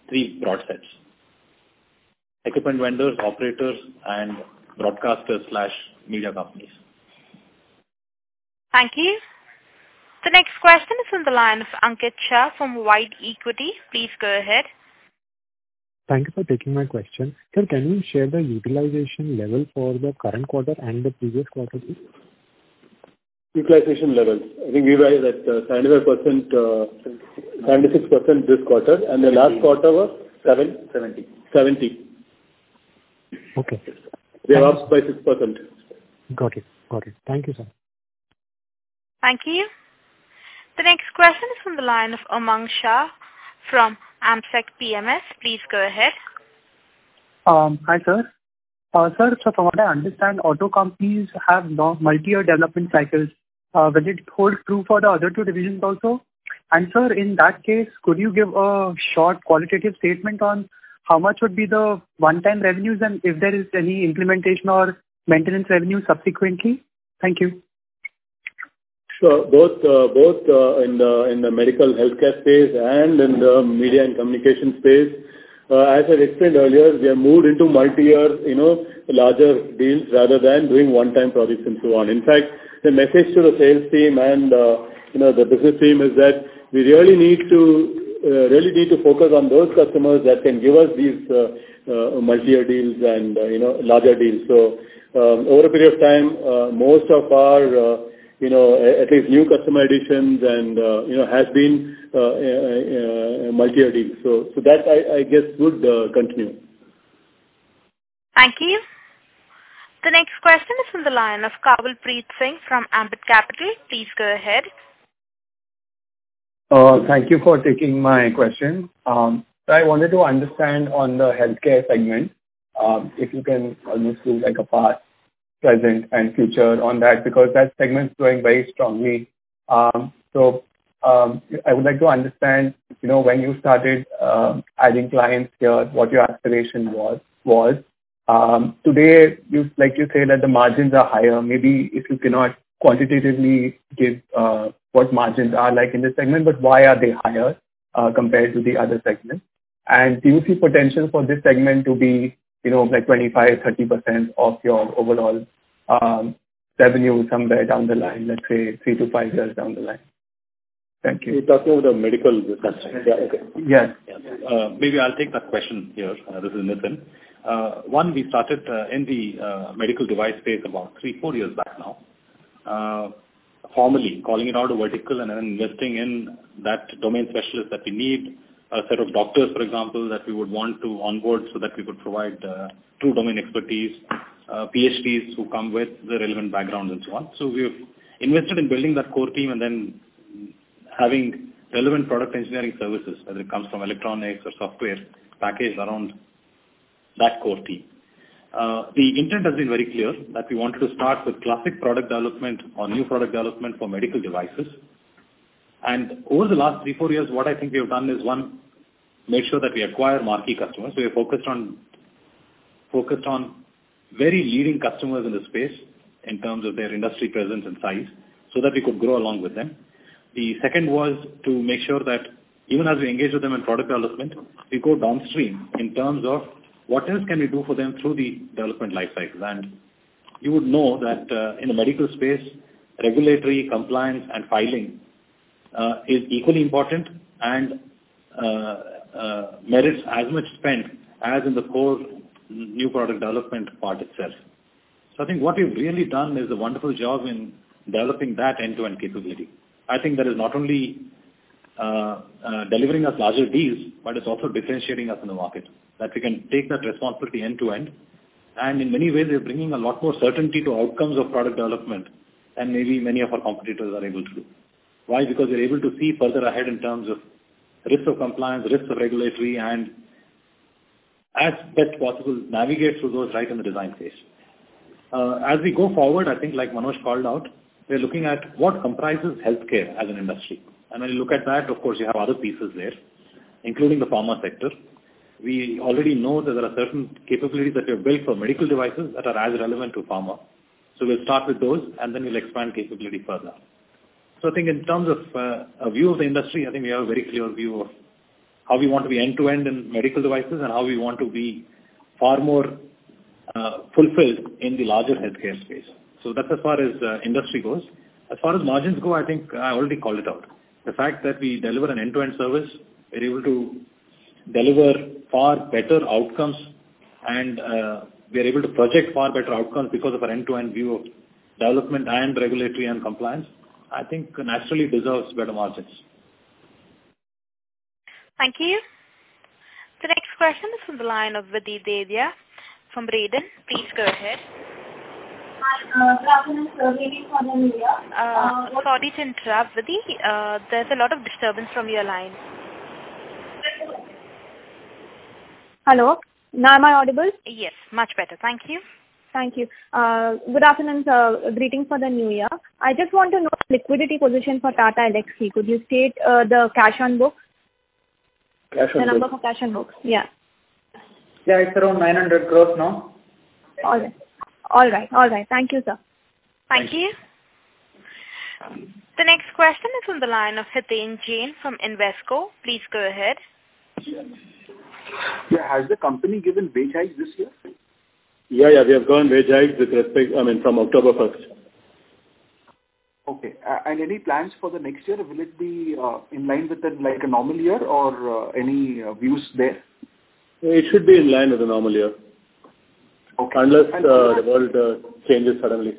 three broad sets: equipment vendors, operators, and broadcasters/media companies. Thank you. The next question is on the line of Ankit Shah from White Equity. Please go ahead. Thank you for taking my question. Sir, can you share the utilization level for the current quarter and the previous quarter, please? Utilization levels. I think we were at 75%, 76% this quarter, and the last quarter was 70. Okay. They are up by 6%. Got it. Thank you, sir. Thank you. The next question is from the line of Umang Shah from AMSEC PMS. Please go ahead. Hi, sir. Sir, so from what I understand, auto companies have multi-year development cycles. Will it hold true for the other two divisions also? And sir, in that case, could you give a short qualitative statement on how much would be the one-time revenues and if there is any implementation or maintenance revenue subsequently? Thank you. Sure. Both in the medical healthcare space and in the media and communication space, as I explained earlier, we have moved into multi-year, larger deals rather than doing one-time projects and so on. In fact, the message to the sales team and the business team is that we really need to focus on those customers that can give us these multi-year deals and larger deals. So over a period of time, most of our at least new customer additions and has been multi-year deals. So that I guess would continue. Thank you. The next question is from the line of Kawalpreet Singh from Ambit Capital. Please go ahead. Thank you for taking my question. I wanted to understand on the healthcare segment, if you can almost do like a past, present and future on that, because that segment is growing very strongly. So I would like to understand, when you started adding clients here, what your aspiration was. Today, like you say that the margins are higher. Maybe if you cannot quantitatively give what margins are like in this segment, but why are they higher compared to the other segments? And do you see potential for this segment to be, like 25-30% of your overall revenue somewhere down the line, let's say 3 to 5 years down the line? Thank you. You're talking about the medical business, right? Yeah, okay. Yes. Maybe I'll take that question here. This is Nitin. One, we started in the medical device space about 3-4 years back now. Formally calling it out a vertical and then investing in that domain specialist that we need, a set of doctors, for example, that we would want to onboard so that we could provide true domain expertise, PhDs who come with the relevant backgrounds and so on. So we've invested in building that core team and then having relevant product engineering services, whether it comes from electronics or software, packaged around that core team. The intent has been very clear that we wanted to start with classic product development or new product development for medical devices. And over the last 3-4 years, what I think we have done is, one, make sure that we acquire marquee customers. So we are focused on very leading customers in the space in terms of their industry presence and size so that we could grow along with them. The second was to make sure that even as we engage with them in product development, we go downstream in terms of what else can we do for them through the development life cycle. And you would know that in the medical space, regulatory compliance and filing is equally important and merits as much spend as in the core new product development part itself. So I think what we've really done is a wonderful job in developing that end-to-end capability. I think that is not only delivering us larger deals, but it's also differentiating us in the market, that we can take that responsibility end-to-end. And in many ways, we're bringing a lot more certainty to outcomes of product development than maybe many of our competitors are able to do. Why? Because we're able to see further ahead in terms of risks of compliance, risks of regulatory, and as best possible, navigate through those right in the design phase. As we go forward, I think like Manoj called out, we're looking at what comprises healthcare as an industry. And when you look at that, of course, you have other pieces there, including the pharma sector. We already know that there are certain capabilities that we have built for medical devices that are as relevant to pharma. So we'll start with those, and then we'll expand capability further. So I think in terms of a view of the industry, I think we have a very clear view of how we want to be end-to-end in medical devices and how we want to be far more fulfilled in the larger healthcare space. So that's as far as industry goes. As far as margins go, I think I already called it out. The fact that we deliver an end-to-end service, we're able to deliver far better outcomes, and we are able to project far better outcomes because of our end-to-end view of development and regulatory and compliance, I think naturally deserves better margins. Thank you. The next question is from the line of Vidhi Devia from Braden. Please go ahead. Hi, good afternoon, sir. Waiting for the new year. Sorry to interrupt, Vidhi. There's a lot of disturbance from your line. Hello. Now am I audible? Yes, much better. Thank you. Thank you. Good afternoon, sir. Greetings for the new year. I just want to know liquidity position for Tata Elxsi. Could you state the cash on books? The number for cash on books. Yeah. Yeah, it's around 900 crores now. All right. Thank you, sir. Thank you. The next question is on the line of Hiten Jain from Invesco. Please go ahead. Yeah, has the company given wage hikes this year? Yeah, we have gone wage hikes with respect, from October 1st. Okay. And any plans for the next year? Will it be in line with a normal year, or any views there? It should be in line with a normal year. Okay. Unless the world changes suddenly.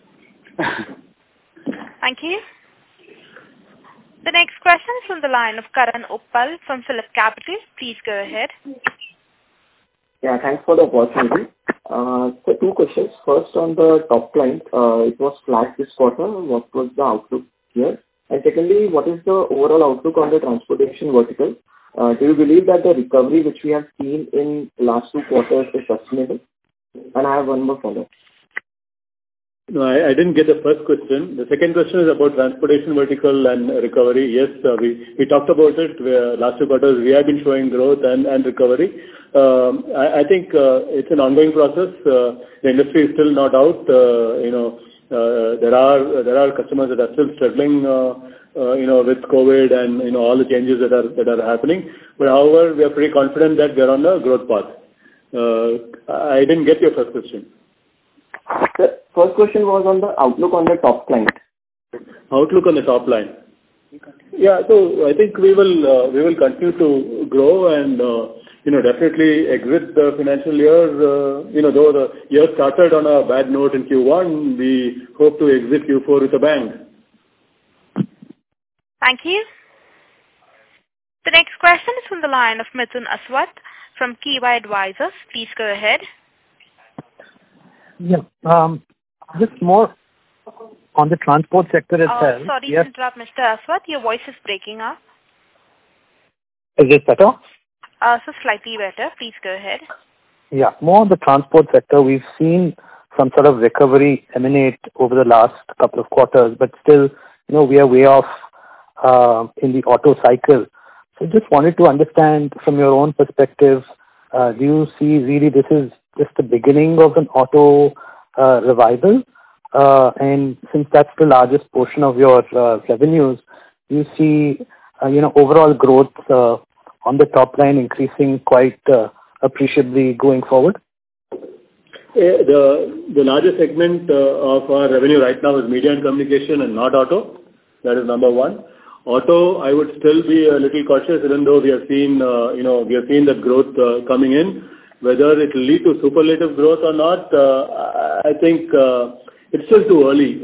Thank you. The next question is from the line of Karan Uppal from Phillip Capital. Please go ahead. Yeah, thanks for the opportunity. So two questions. First, on the top line, it was flat this quarter. What was the outlook here? And secondly, what is the overall outlook on the transportation vertical? Do you believe that the recovery which we have seen in last 2 quarters is sustainable? And I have one more follow-up. No, I didn't get the first question. The second question is about transportation vertical and recovery. Yes, we talked about it. Last 2 quarters we have been showing growth and recovery. I think it's an ongoing process. The industry is still not out. There are customers that are still struggling, with COVID and all the changes that are happening. But however, we are pretty confident that we are on a growth path. I didn't get your first question. The first question was on the outlook on the top line. Outlook on the top line. Yeah, so I think we will continue to grow and definitely exit the financial year. Though the year started on a bad note in Q1, we hope to exit Q4 with a bang. Thank you. The next question is from the line of Mithun Aswath from Kiva Advisors. Please go ahead. Yeah. Just more on the transport sector itself. Sorry to interrupt, Mr. Aswath. Your voice is breaking up. Is it better? So slightly better. Please go ahead. Yeah. More on the transport sector. We've seen some sort of recovery emanate over the last couple of quarters, but still, we are way off in the auto cycle. So just wanted to understand from your own perspective, do you see really this is just the beginning of an auto revival? And since that's the largest portion of your revenues, do you see, overall growth on the top line increasing quite appreciably going forward? The largest segment of our revenue right now is media and communication and not auto. That is number one. Auto, I would still be a little cautious, even though we have seen that growth coming in. Whether it will lead to superlative growth or not, I think it's still too early.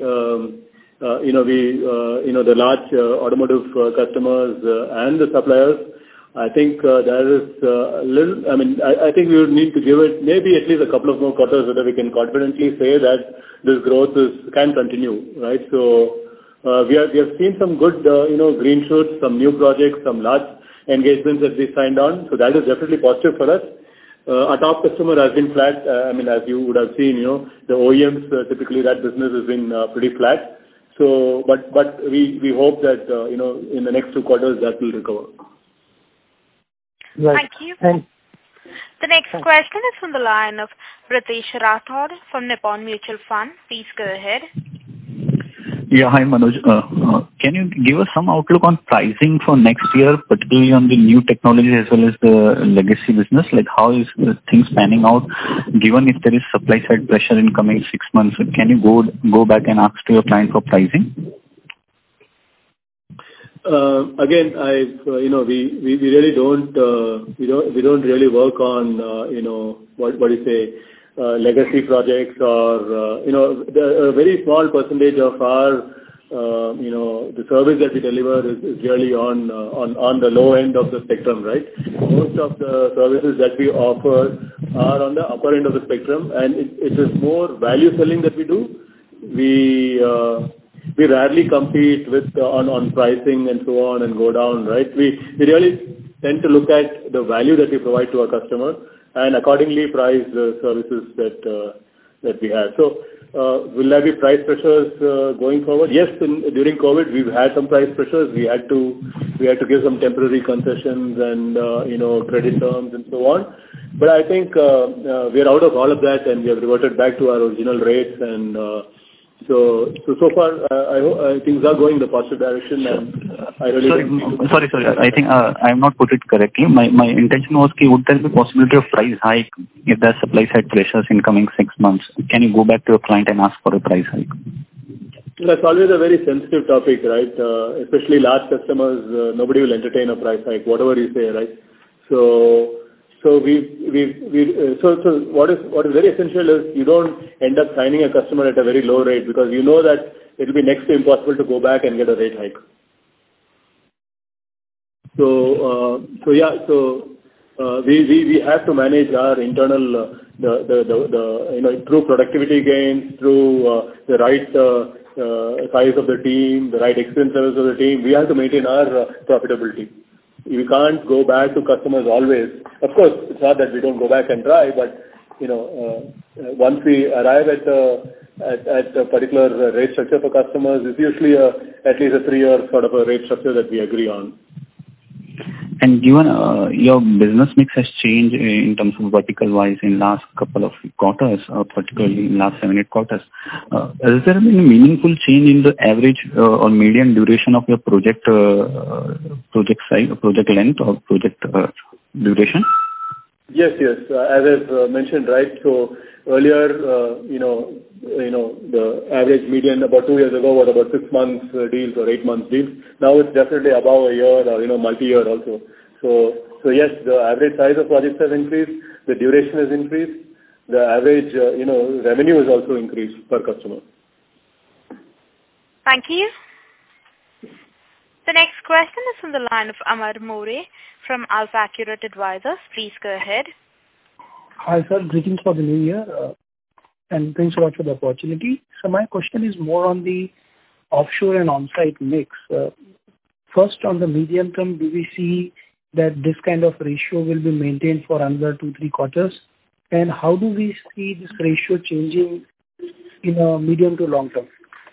The large automotive customers and the suppliers, I think there is a little. I think we would need to give it maybe at least a couple of more quarters so that we can confidently say that this growth can continue, right? So we have seen some good green shoots, some new projects, some large engagements that we signed on. So that is definitely positive for us. Our top customer has been flat. As you would have seen, the OEMs, typically that business has been pretty flat. So, but we hope that, in the next 2 quarters that will recover. Right. Thank you. The next question is from the line of Ritesh Rathod from Nippon Mutual Fund. Please go ahead. Yeah, hi Manoj. Can you give us some outlook on pricing for next year, particularly on the new technology as well as the legacy business? Like how is things panning out? Given if there is supply side pressure in coming 6 months, can you go back and ask to your client for pricing? Again, we really don't really work on what do you say, legacy projects or a very small percentage of our the service that we deliver is really on the low end of the spectrum, right? Most of the services that we offer are on the upper end of the spectrum, and it is more value selling that we do. We rarely compete with on pricing and so on and go down, right? We really tend to look at the value that we provide to our customer and accordingly price the services that we have. So, will there be price pressures going forward? Yes, during COVID we've had some price pressures. We had to give some temporary concessions and credit terms and so on. But I think we are out of all of that and we have reverted back to our original rates and. So far, I hope things are going in the positive direction. And I really sorry. I think I have not put it correctly. My intention was, would there be possibility of price hike if there are supply side pressures in coming 6 months? Can you go back to your client and ask for a price hike? That's always a very sensitive topic, right? Especially large customers, nobody will entertain a price hike, whatever you say, right? So what is very essential is you don't end up signing a customer at a very low rate because you know that it will be next to impossible to go back and get a rate hike. We have to manage our internal through productivity gains, through the right size of the team, the right experience levels of the team. We have to maintain our profitability. We can't go back to customers always. Of course, it's not that we don't go back and try, but once we arrive at a particular rate structure for customers, it's usually at least a 3-year sort of a rate structure that we agree on. And given your business mix has changed in terms of vertical-wise in last couple of quarters, particularly in last 7-8 quarters, has there been a meaningful change in the average or median duration of your project size, project length, or project duration? Yes. As I've mentioned, right. So earlier, the average median about 2 years ago was about 6 months deals or 8 months deals. Now it's definitely above a year or multi-year also. So yes, the average size of projects has increased, the duration has increased, the average revenue has also increased per customer. Thank you. The next question is from the line of Amar More from AlfAccurate Advisors. Please go ahead. Hi sir, greetings for the new year and thanks a lot for the opportunity. So my question is more on the offshore and on-site mix. First, on the medium term, do we see that this kind of ratio will be maintained for another 2-3 quarters? And how do we see this ratio changing in a medium to long term?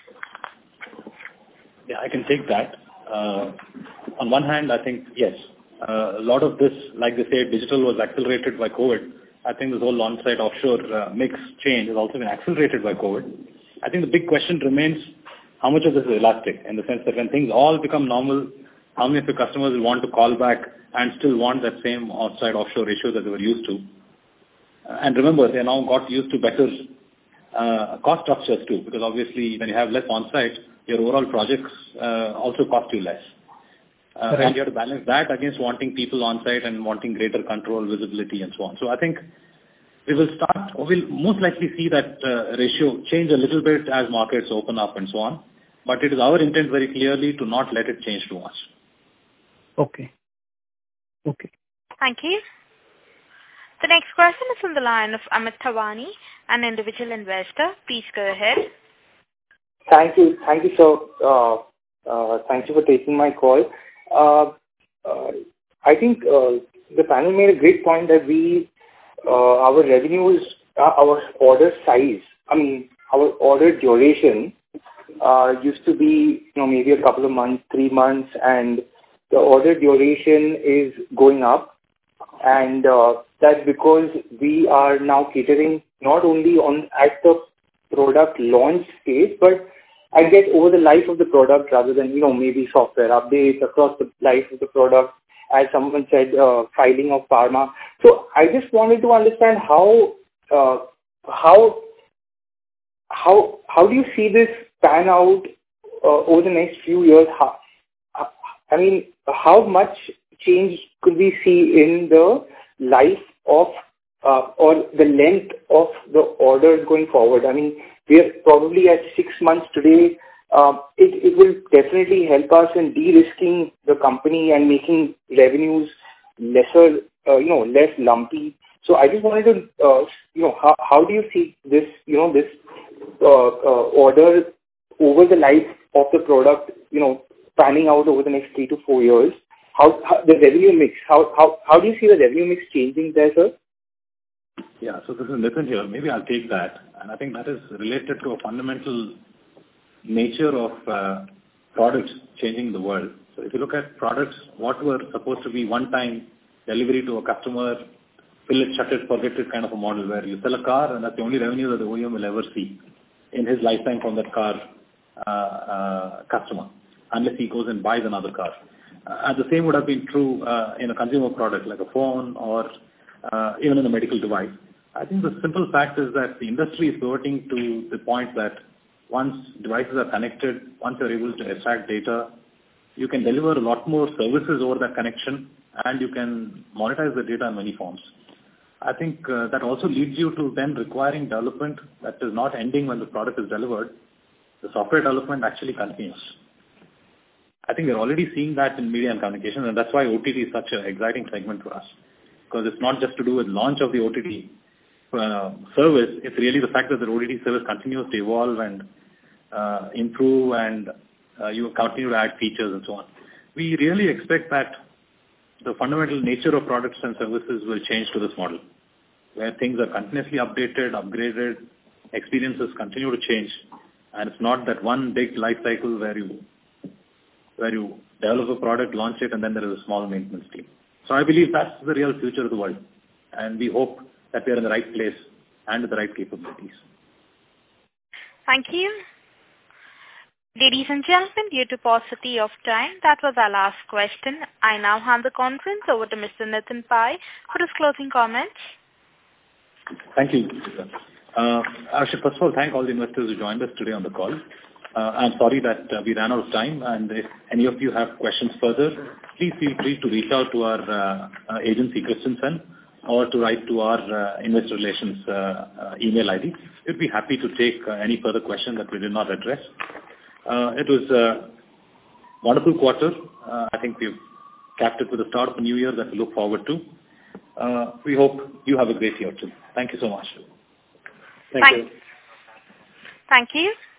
Yeah, I can take that. On one hand, I think, yes, a lot of this, like they say, digital was accelerated by COVID. I think this whole on-site offshore mix change has also been accelerated by COVID. I think the big question remains how much of this is elastic, in the sense that when things all become normal, how many of your customers will want to call back and still want that same on-site offshore ratio that they were used to. And remember, they now got used to better cost structures too, because obviously when you have less on-site, your overall projects also cost you less. And you have to balance that against wanting people on-site and wanting greater control, visibility and so on. So I think we'll most likely see that ratio change a little bit as markets open up and so on. But it is our intent very clearly to not let it change too much. Okay. Thank you. The next question is from the line of Amit Thawani, an individual investor. Please go ahead. Thank you, sir. Thank you for taking my call. I think the panel made a great point that our revenues, our order size, our order duration used to be maybe a couple of months, 3 months, and the order duration is going up. And that's because we are now catering not only at the product launch stage, but I get over the life of the product rather than, maybe software updates across the life of the product, as someone said, filing of pharma. So I just wanted to understand how do you see this pan out over the next few years? How much change could we see in the life of or the length of the orders going forward? We are probably at 6 months today. It will definitely help us in de-risking the company and making revenues lesser, less lumpy. So I just wanted to, how do you see this, this order over the life of the product, panning out over the next 3 to 4 years? How the revenue mix? How do you see the revenue mix changing there, sir? Yeah, so this is Nitin here. Maybe I'll take that. And I think that is related to a fundamental nature of products changing the world. So if you look at products, what were supposed to be one-time delivery to a customer, fill it, shut it, forget it kind of a model where you sell a car and that's the only revenue that the OEM will ever see in his lifetime from that car customer, unless he goes and buys another car. And the same would have been true in a consumer product like a phone or even in a medical device. I think the simple fact is that the industry is pivoting to the point that once devices are connected, once you're able to extract data, you can deliver a lot more services over that connection and you can monetize the data in many forms. I think that also leads you to then requiring development that is not ending when the product is delivered. The software development actually continues. I think we're already seeing that in media and communication, and that's why OTT is such an exciting segment for us. Because it's not just to do with launch of the OTT service, it's really the fact that the OTT service continues to evolve and improve and you continue to add features and so on. We really expect that the fundamental nature of products and services will change to this model, where things are continuously updated, upgraded, experiences continue to change, and it's not that one big life cycle where you develop a product, launch it, and then there is a small maintenance team. So I believe that's the real future of the world, and we hope that we are in the right place and with the right capabilities. Thank you. Ladies and gentlemen, due to paucity of time, that was our last question. I now hand the conference over to Mr. Nitin Pai for his closing comments. Thank you. I should first of all thank all the investors who joined us today on the call. I'm sorry that we ran out of time, and if any of you have questions further, please feel free to reach out to our agency Christensen or to write to our investor relations email ID. We'd be happy to take any further questions that we did not address. It was a wonderful quarter. I think we've capped it with the start of a new year that we look forward to. We hope you have a great year too. Thank you so much. Thank you. Thank you.